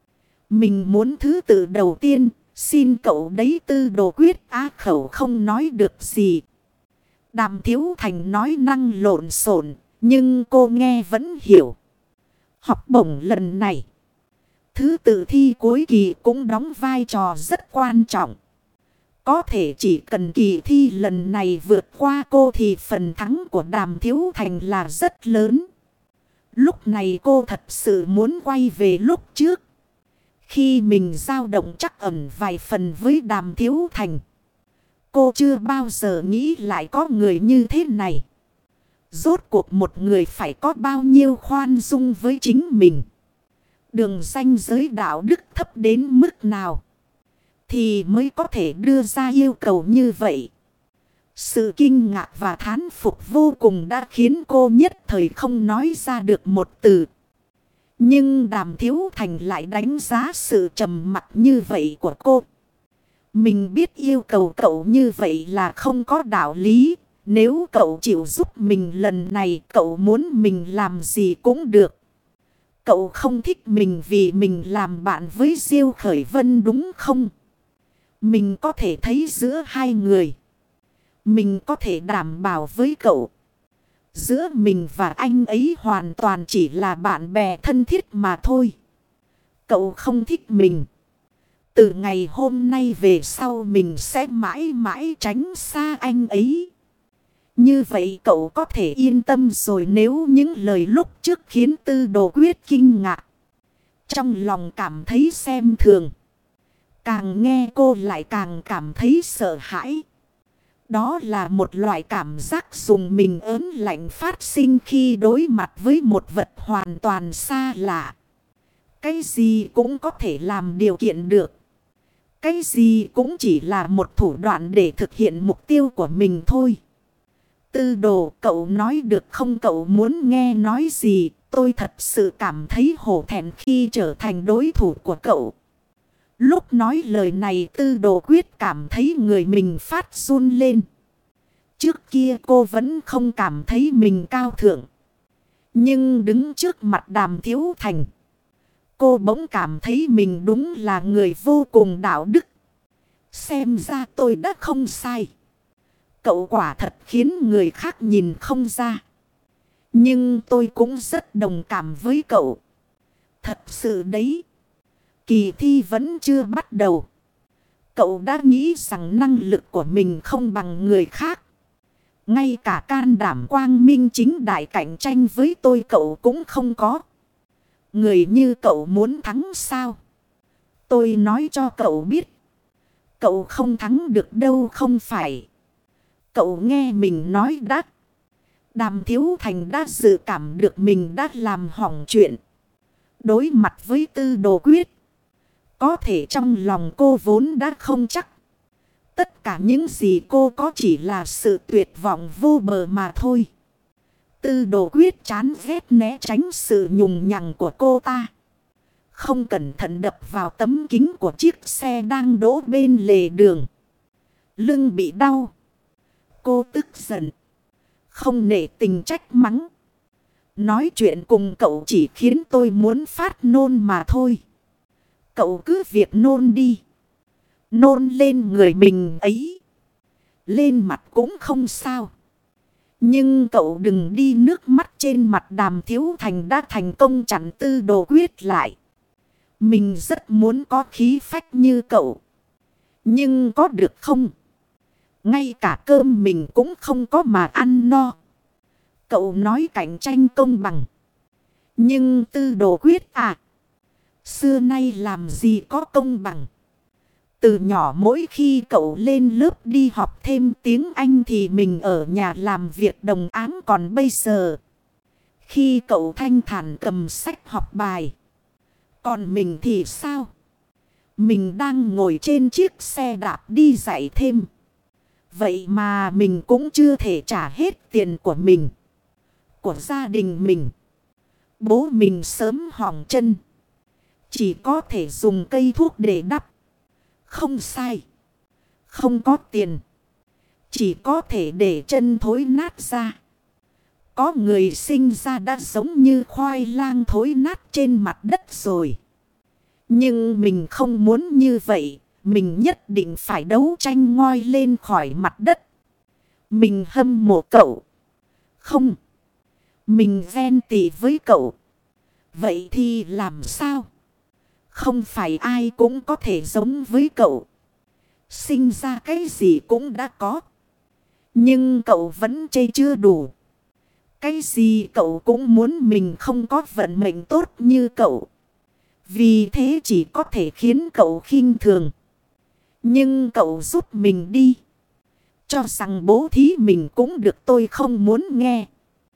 Mình muốn thứ tự đầu tiên, xin cậu đấy. Tư Đồ Quyết á khẩu không nói được gì. Đàm Thiếu Thành nói năng lộn xộn, nhưng cô nghe vẫn hiểu. Học bổng lần này, thứ tự thi cuối kỳ cũng đóng vai trò rất quan trọng. Có thể chỉ cần kỳ thi lần này vượt qua cô thì phần thắng của Đàm Thiếu Thành là rất lớn. Lúc này cô thật sự muốn quay về lúc trước, khi mình dao động trắc ẩn vài phần với Đàm Thiếu Thành. Cô chưa bao giờ nghĩ lại có người như thế này. Rốt cuộc một người phải có bao nhiêu khoan dung với chính mình. Đường ranh giới đạo đức thấp đến mức nào thì mới có thể đưa ra yêu cầu như vậy. Sự kinh ngạc và thán phục vô cùng đã khiến cô nhất thời không nói ra được một từ. Nhưng Đàm Thiếu Thành lại đánh giá sự trầm mặc như vậy của cô. Mình biết yêu cầu cậu như vậy là không có đạo lý. Nếu cậu chịu giúp mình lần này, cậu muốn mình làm gì cũng được. Cậu không thích mình vì mình làm bạn với Diêu Khởi Vân đúng không? Mình có thể thấy giữa hai người. Mình có thể đảm bảo với cậu. Giữa mình và anh ấy hoàn toàn chỉ là bạn bè thân thiết mà thôi. Cậu không thích mình. Từ ngày hôm nay về sau mình sẽ mãi mãi tránh xa anh ấy. Như vậy cậu có thể yên tâm rồi. Nếu những lời lúc trước khiến Tư Đồ Quyết kinh ngạc, trong lòng cảm thấy xem thường, càng nghe cô lại càng cảm thấy sợ hãi. Đó là một loại cảm giác dùng mình ớn lạnh phát sinh khi đối mặt với một vật hoàn toàn xa lạ. Cái gì cũng có thể làm điều kiện được. Cái gì cũng chỉ là một thủ đoạn để thực hiện mục tiêu của mình thôi. Tư Đồ, cậu nói được không? Cậu muốn nghe nói gì? Tôi thật sự cảm thấy hổ thẹn khi trở thành đối thủ của cậu. Lúc nói lời này, Tư Đồ Quyết cảm thấy người mình phát run lên. Trước kia cô vẫn không cảm thấy mình cao thượng. Nhưng đứng trước mặt Đàm Thiếu Thành, cô bỗng cảm thấy mình đúng là người vô cùng đạo đức. Xem ra tôi đã không sai. Cậu quả thật khiến người khác nhìn không ra. Nhưng tôi cũng rất đồng cảm với cậu. Thật sự đấy. Kỳ thi vẫn chưa bắt đầu. Cậu đã nghĩ rằng năng lực của mình không bằng người khác. Ngay cả can đảm quang minh chính đại cạnh tranh với tôi cậu cũng không có. Người như cậu muốn thắng sao? Tôi nói cho cậu biết. Cậu không thắng được đâu không phải. Cậu nghe mình nói đã. Đàm Thiếu Thành đã dự cảm được mình đã làm hỏng chuyện. Đối mặt với Tư Đồ Quyết, có thể trong lòng cô vốn đã không chắc. Tất cả những gì cô có chỉ là sự tuyệt vọng vô bờ mà thôi. Tư Đồ Quyết chán ghét né tránh sự nhùng nhằng của cô ta. Không cẩn thận đập vào tấm kính của chiếc xe đang đỗ bên lề đường. Lưng bị đau. Cô tức giận. Không nể tình trách mắng. Nói chuyện cùng cậu chỉ khiến tôi muốn phát nôn mà thôi. Cậu cứ việc nôn đi. Nôn lên người mình ấy. Lên mặt cũng không sao. Nhưng cậu đừng đi, nước mắt trên mặt Đàm Thiếu Thành đã thành công chặn Tư Đồ Quyết lại. Mình rất muốn có khí phách như cậu. Nhưng có được không? Ngay cả cơm mình cũng không có mà ăn no. Cậu nói cạnh tranh công bằng. Nhưng Tư Đồ Quyết à, xưa nay làm gì có công bằng. Từ nhỏ mỗi khi cậu lên lớp đi học thêm tiếng Anh thì mình ở nhà làm việc đồng áng. Còn bây giờ, khi cậu thanh thản cầm sách học bài, còn mình thì sao? Mình đang ngồi trên chiếc xe đạp đi dạy thêm. Vậy mà mình cũng chưa thể trả hết tiền của mình, của gia đình mình. Bố mình sớm hỏng chân, chỉ có thể dùng cây thuốc để đắp. Không sai. Không có tiền, chỉ có thể để chân thối nát ra. Có người sinh ra đã giống như khoai lang thối nát trên mặt đất rồi. Nhưng mình không muốn như vậy. Mình nhất định phải đấu tranh ngoi lên khỏi mặt đất. Mình hâm mộ cậu. Không. Mình ghen tị với cậu. Vậy thì làm sao? Không phải ai cũng có thể giống với cậu. Sinh ra cái gì cũng đã có. Nhưng cậu vẫn chê chưa đủ. Cái gì cậu cũng muốn, mình không có vận mệnh tốt như cậu. Vì thế chỉ có thể khiến cậu khinh thường. Nhưng cậu giúp mình đi. Cho rằng bố thí mình cũng được, tôi không muốn nghe.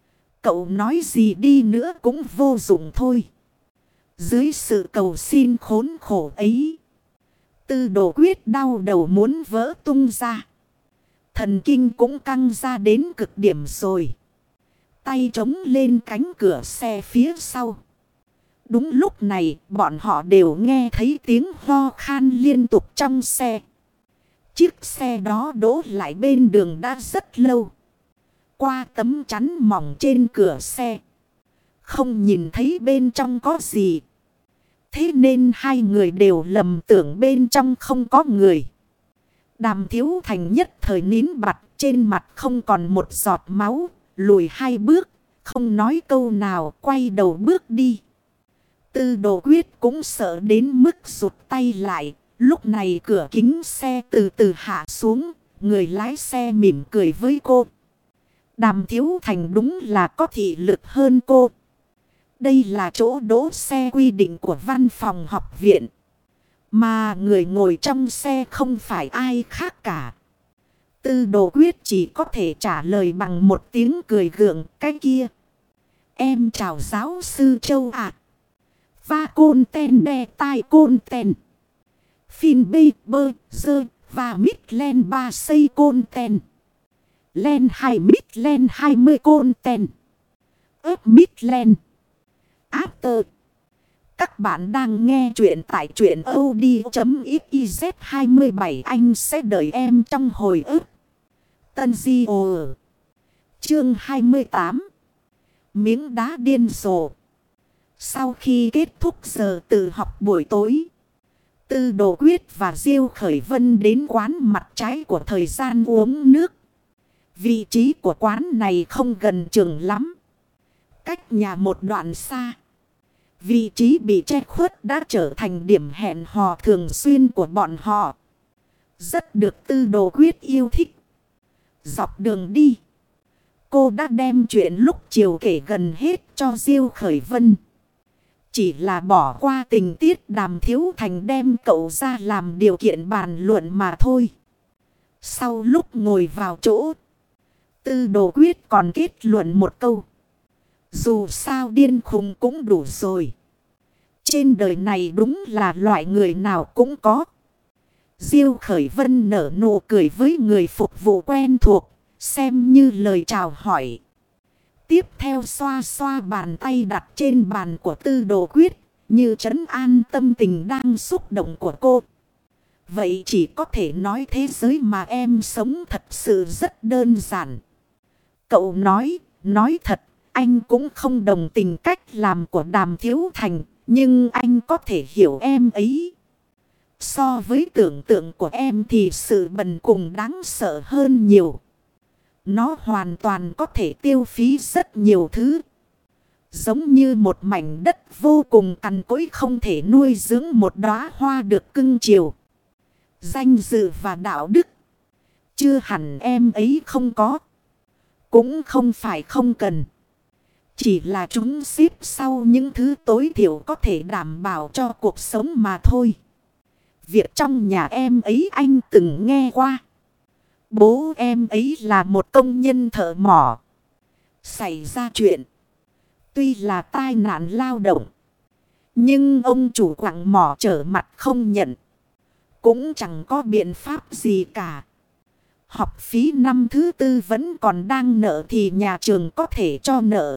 Cậu nói gì đi nữa cũng vô dụng thôi. Dưới sự cầu xin khốn khổ ấy, Tư Đồ Quyết đau đầu muốn vỡ tung ra. Thần kinh cũng căng ra đến cực điểm rồi. Tay trống lên cánh cửa xe phía sau. Đúng lúc này bọn họ đều nghe thấy tiếng ho khan liên tục trong xe. Chiếc xe đó đỗ lại bên đường đã rất lâu. Qua tấm chắn mỏng trên cửa xe, không nhìn thấy bên trong có gì. Thế nên hai người đều lầm tưởng bên trong không có người. Đàm Thiếu Thành nhất thời nín bặt, trên mặt không còn một giọt máu, lùi hai bước, không nói câu nào, quay đầu bước đi. Tư Đồ Quyết cũng sợ đến mức rụt tay lại. Lúc này cửa kính xe từ từ hạ xuống, người lái xe mỉm cười với cô. Đàm Thiếu Thành đúng là có thị lực hơn cô. Đây là chỗ đỗ xe quy định của văn phòng học viện. Mà người ngồi trong xe không phải ai khác cả. Tư Đồ Quyết chỉ có thể trả lời bằng một tiếng cười gượng. Cái kia, em chào giáo sư Châu ạ. À. Va côn ten đe tai côn ten. Phin bê bơ dơ và mít len ba xây côn ten. Len hai mít len hai mươi côn ten. ớp mít len. After. Các bạn đang nghe chuyện tại truyện audio.xyz hai mươi bảy. Anh sẽ đợi em trong hồi ức. Tân Di Ồ. Chương hai mươi tám. Miếng đá điên rồ. Sau khi kết thúc giờ tự học buổi tối, Tư Đồ Quyết và Diêu Khởi Vân đến quán mặt trái của thời gian uống nước. Vị trí của quán này không gần trường lắm, cách nhà một đoạn xa. Vị trí bị che khuất đã trở thành điểm hẹn hò thường xuyên của bọn họ. Rất được Tư Đồ Quyết yêu thích. Dọc đường đi, cô đã đem chuyện lúc chiều kể gần hết cho Diêu Khởi Vân. Chỉ là bỏ qua tình tiết Đàm Thiếu Thành đem cậu ra làm điều kiện bàn luận mà thôi. Sau lúc ngồi vào chỗ, Tư Đồ Quyết còn kết luận một câu. Dù sao điên khùng cũng đủ rồi. Trên đời này đúng là loại người nào cũng có. Diêu Khởi Vân nở nụ cười với người phục vụ quen thuộc, xem như lời chào hỏi. Tiếp theo xoa xoa bàn tay đặt trên bàn của Tư Đồ Quyết, như trấn an tâm tình đang xúc động của cô. Vậy chỉ có thể nói thế giới mà em sống thật sự rất đơn giản. Cậu nói, nói thật, anh cũng không đồng tình cách làm của Đàm Thiếu Thành, nhưng anh có thể hiểu em ấy. So với tưởng tượng của em thì sự bần cùng đáng sợ hơn nhiều. Nó hoàn toàn có thể tiêu phí rất nhiều thứ. Giống như một mảnh đất vô cùng cằn cỗi không thể nuôi dưỡng một đóa hoa được cưng chiều. Danh dự và đạo đức, chưa hẳn em ấy không có. Cũng không phải không cần. Chỉ là chúng xếp sau những thứ tối thiểu có thể đảm bảo cho cuộc sống mà thôi. Việc trong nhà em ấy anh từng nghe qua. Bố em ấy là một công nhân thợ mỏ. Xảy ra chuyện, tuy là tai nạn lao động, nhưng ông chủ quặng mỏ trở mặt không nhận. Cũng chẳng có biện pháp gì cả. Học phí năm thứ tư vẫn còn đang nợ thì nhà trường có thể cho nợ.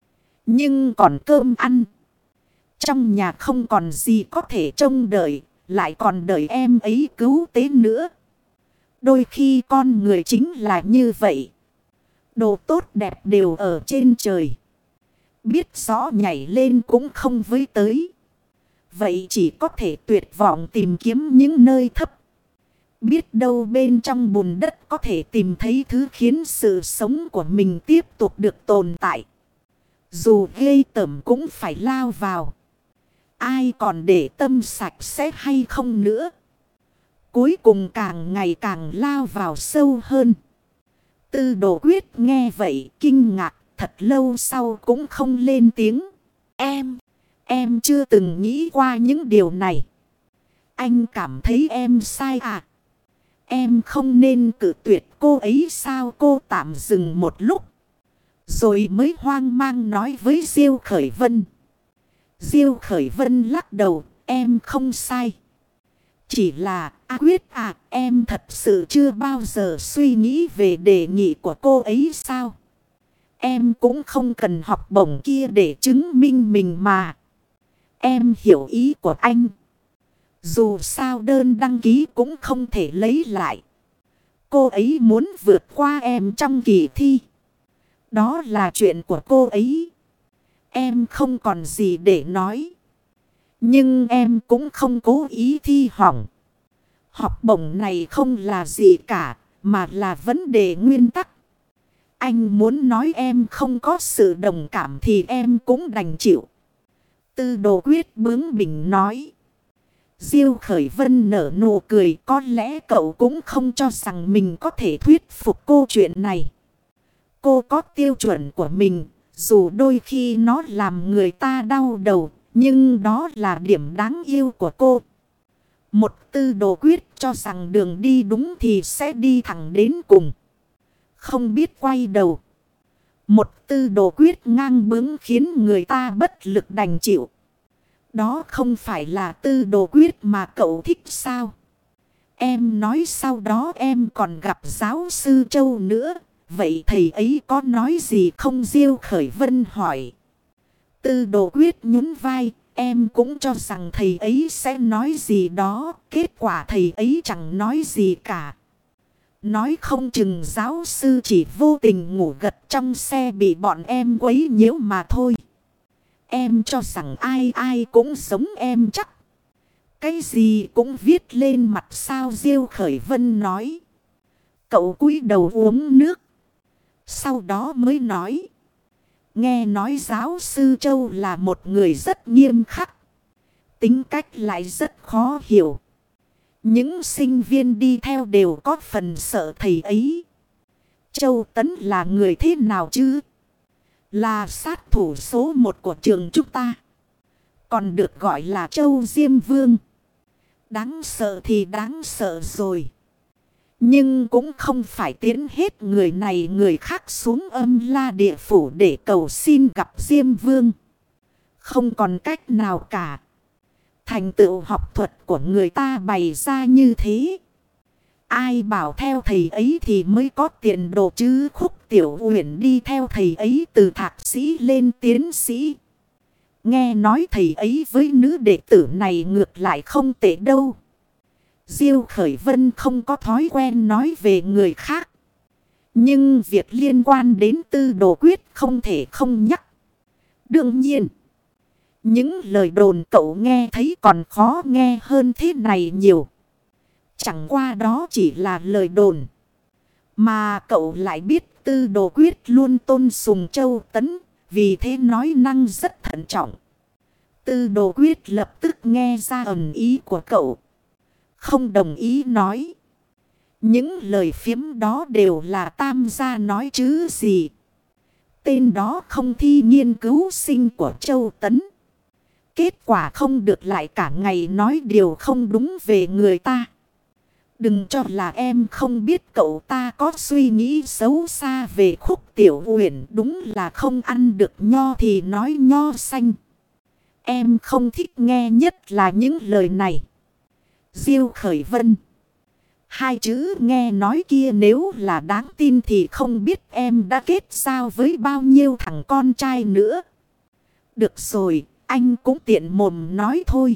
Nhưng còn cơm ăn, trong nhà không còn gì có thể trông đợi, lại còn đợi em ấy cứu tế nữa. Đôi khi con người chính là như vậy. Đồ tốt đẹp đều ở trên trời. Biết rõ nhảy lên cũng không với tới. Vậy chỉ có thể tuyệt vọng tìm kiếm những nơi thấp. Biết đâu bên trong bùn đất có thể tìm thấy thứ khiến sự sống của mình tiếp tục được tồn tại. Dù ghê tởm cũng phải lao vào. Ai còn để tâm sạch sẽ hay không nữa. Cuối cùng càng ngày càng lao vào sâu hơn. Tư Đồ Quyết nghe vậy kinh ngạc, thật lâu sau cũng không lên tiếng. Em, em chưa từng nghĩ qua những điều này. Anh cảm thấy em sai à? Em không nên cự tuyệt cô ấy sao? Cô tạm dừng một lúc, Rồi mới hoang mang nói với Diêu Khởi Vân. Diêu Khởi Vân lắc đầu, em không sai. Chỉ là, A Quyết à, em thật sự chưa bao giờ suy nghĩ về đề nghị của cô ấy sao? Em cũng không cần học bổng kia để chứng minh mình mà. Em hiểu ý của anh. Dù sao đơn đăng ký cũng không thể lấy lại. Cô ấy muốn vượt qua em trong kỳ thi. Đó là chuyện của cô ấy. Em không còn gì để nói. Nhưng em cũng không cố ý thi hỏng. Học bổng này không là gì cả, mà là vấn đề nguyên tắc. Anh muốn nói em không có sự đồng cảm thì em cũng đành chịu. Tư Đồ Quyết bướng bỉnh nói. Diêu Khởi Vân nở nụ cười, có lẽ cậu cũng không cho rằng mình có thể thuyết phục cô chuyện này. Cô có tiêu chuẩn của mình, dù đôi khi nó làm người ta đau đầu, nhưng đó là điểm đáng yêu của cô. Một Tư Đồ Quyết cho rằng đường đi đúng thì sẽ đi thẳng đến cùng, không biết quay đầu. Một Tư Đồ Quyết ngang bướng khiến người ta bất lực đành chịu. Đó không phải là Tư Đồ Quyết mà cậu thích sao? Em nói sau đó em còn gặp giáo sư Châu nữa. Vậy thầy ấy có nói gì không? Diêu Khởi Vân hỏi. Tư Đồ Quyết nhún vai. Em cũng cho rằng thầy ấy sẽ nói gì đó. Kết quả thầy ấy chẳng nói gì cả. Nói không chừng giáo sư chỉ vô tình ngủ gật trong xe bị bọn em quấy nhiễu mà thôi. Em cho rằng ai ai cũng giống em chắc. Cái gì cũng viết lên mặt sao? Diêu Khởi Vân nói. Cậu cúi đầu uống nước. Sau đó mới nói. Nghe nói giáo sư Châu là một người rất nghiêm khắc. Tính cách lại rất khó hiểu. Những sinh viên đi theo đều có phần sợ thầy ấy. Châu Tấn là người thế nào chứ? Là sát thủ số một của trường chúng ta. Còn được gọi là Châu Diêm Vương. Đáng sợ thì đáng sợ rồi. Nhưng cũng không phải tiến hết người này người khác xuống âm la địa phủ để cầu xin gặp Diêm Vương. Không còn cách nào cả. Thành tựu học thuật của người ta bày ra như thế. Ai bảo theo thầy ấy thì mới có tiền đồ chứ? Khúc Tiểu Uyển đi theo thầy ấy từ thạc sĩ lên tiến sĩ. Nghe nói thầy ấy với nữ đệ tử này ngược lại không tệ đâu. Diêu Khởi Vân không có thói quen nói về người khác. Nhưng việc liên quan đến Tư Đồ Quyết không thể không nhắc. Đương nhiên, những lời đồn cậu nghe thấy còn khó nghe hơn thế này nhiều. Chẳng qua đó chỉ là lời đồn. Mà cậu lại biết Tư Đồ Quyết luôn tôn sùng Châu Tấn. Vì thế nói năng rất thận trọng. Tư Đồ Quyết lập tức nghe ra ẩn ý của cậu. Không đồng ý nói. Những lời phiếm đó đều là Tam gia nói chứ gì. Tên đó không thi nghiên cứu sinh của Châu Tấn. Kết quả không được lại cả ngày nói điều không đúng về người ta. Đừng cho là em không biết cậu ta có suy nghĩ xấu xa về Khúc Tiểu Uyển. Đúng là không ăn được nho thì nói nho xanh. Em không thích nghe nhất là những lời này. Diêu Khởi Vân. Hai chữ nghe nói kia nếu là đáng tin thì không biết em đã kết giao với bao nhiêu thằng con trai nữa. Được rồi, anh cũng tiện mồm nói thôi.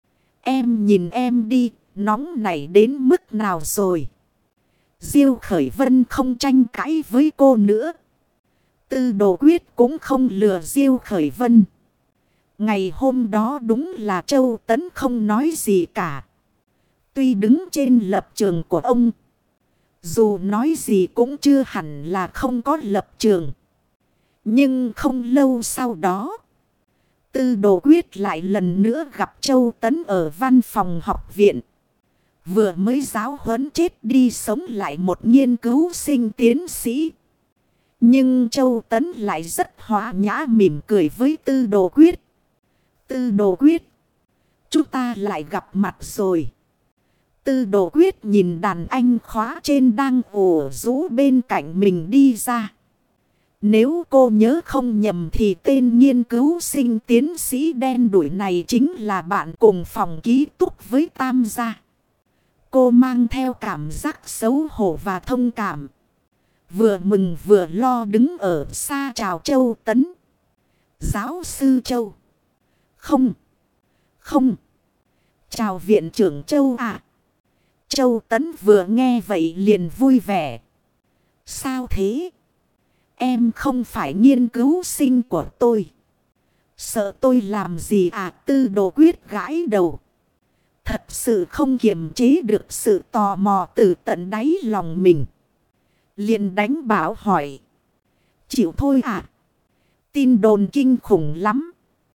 Em nhìn em đi, nóng nảy đến mức nào rồi. Diêu Khởi Vân không tranh cãi với cô nữa. Tư Đồ Quyết cũng không lừa Diêu Khởi Vân. Ngày hôm đó đúng là Châu Tấn không nói gì cả. Tuy đứng trên lập trường của ông. Dù nói gì cũng chưa hẳn là không có lập trường. Nhưng không lâu sau đó. Tư Đồ Quyết lại lần nữa gặp Châu Tấn ở văn phòng học viện. Vừa mới giáo huấn chết đi sống lại một nghiên cứu sinh tiến sĩ. Nhưng Châu Tấn lại rất hòa nhã mỉm cười với Tư Đồ Quyết. Tư Đồ Quyết. Chúng ta lại gặp mặt rồi. Tư Đồ Quyết nhìn đàn anh khóa trên đang ủ rũ bên cạnh mình đi ra. Nếu cô nhớ không nhầm thì tên nghiên cứu sinh tiến sĩ đen đuổi này chính là bạn cùng phòng ký túc với Tam gia. Cô mang theo cảm giác xấu hổ và thông cảm. Vừa mừng vừa lo đứng ở xa chào Châu Tấn. Giáo sư Châu. Không. Không. Chào viện trưởng Châu ạ. Châu Tấn vừa nghe vậy liền vui vẻ. Sao thế? Em không phải nghiên cứu sinh của tôi. Sợ tôi làm gì à? Tư Đồ Quyết gãi đầu. Thật sự không kiềm chế được sự tò mò từ tận đáy lòng mình. Liền đánh bảo hỏi. Chịu thôi à? Tin đồn kinh khủng lắm.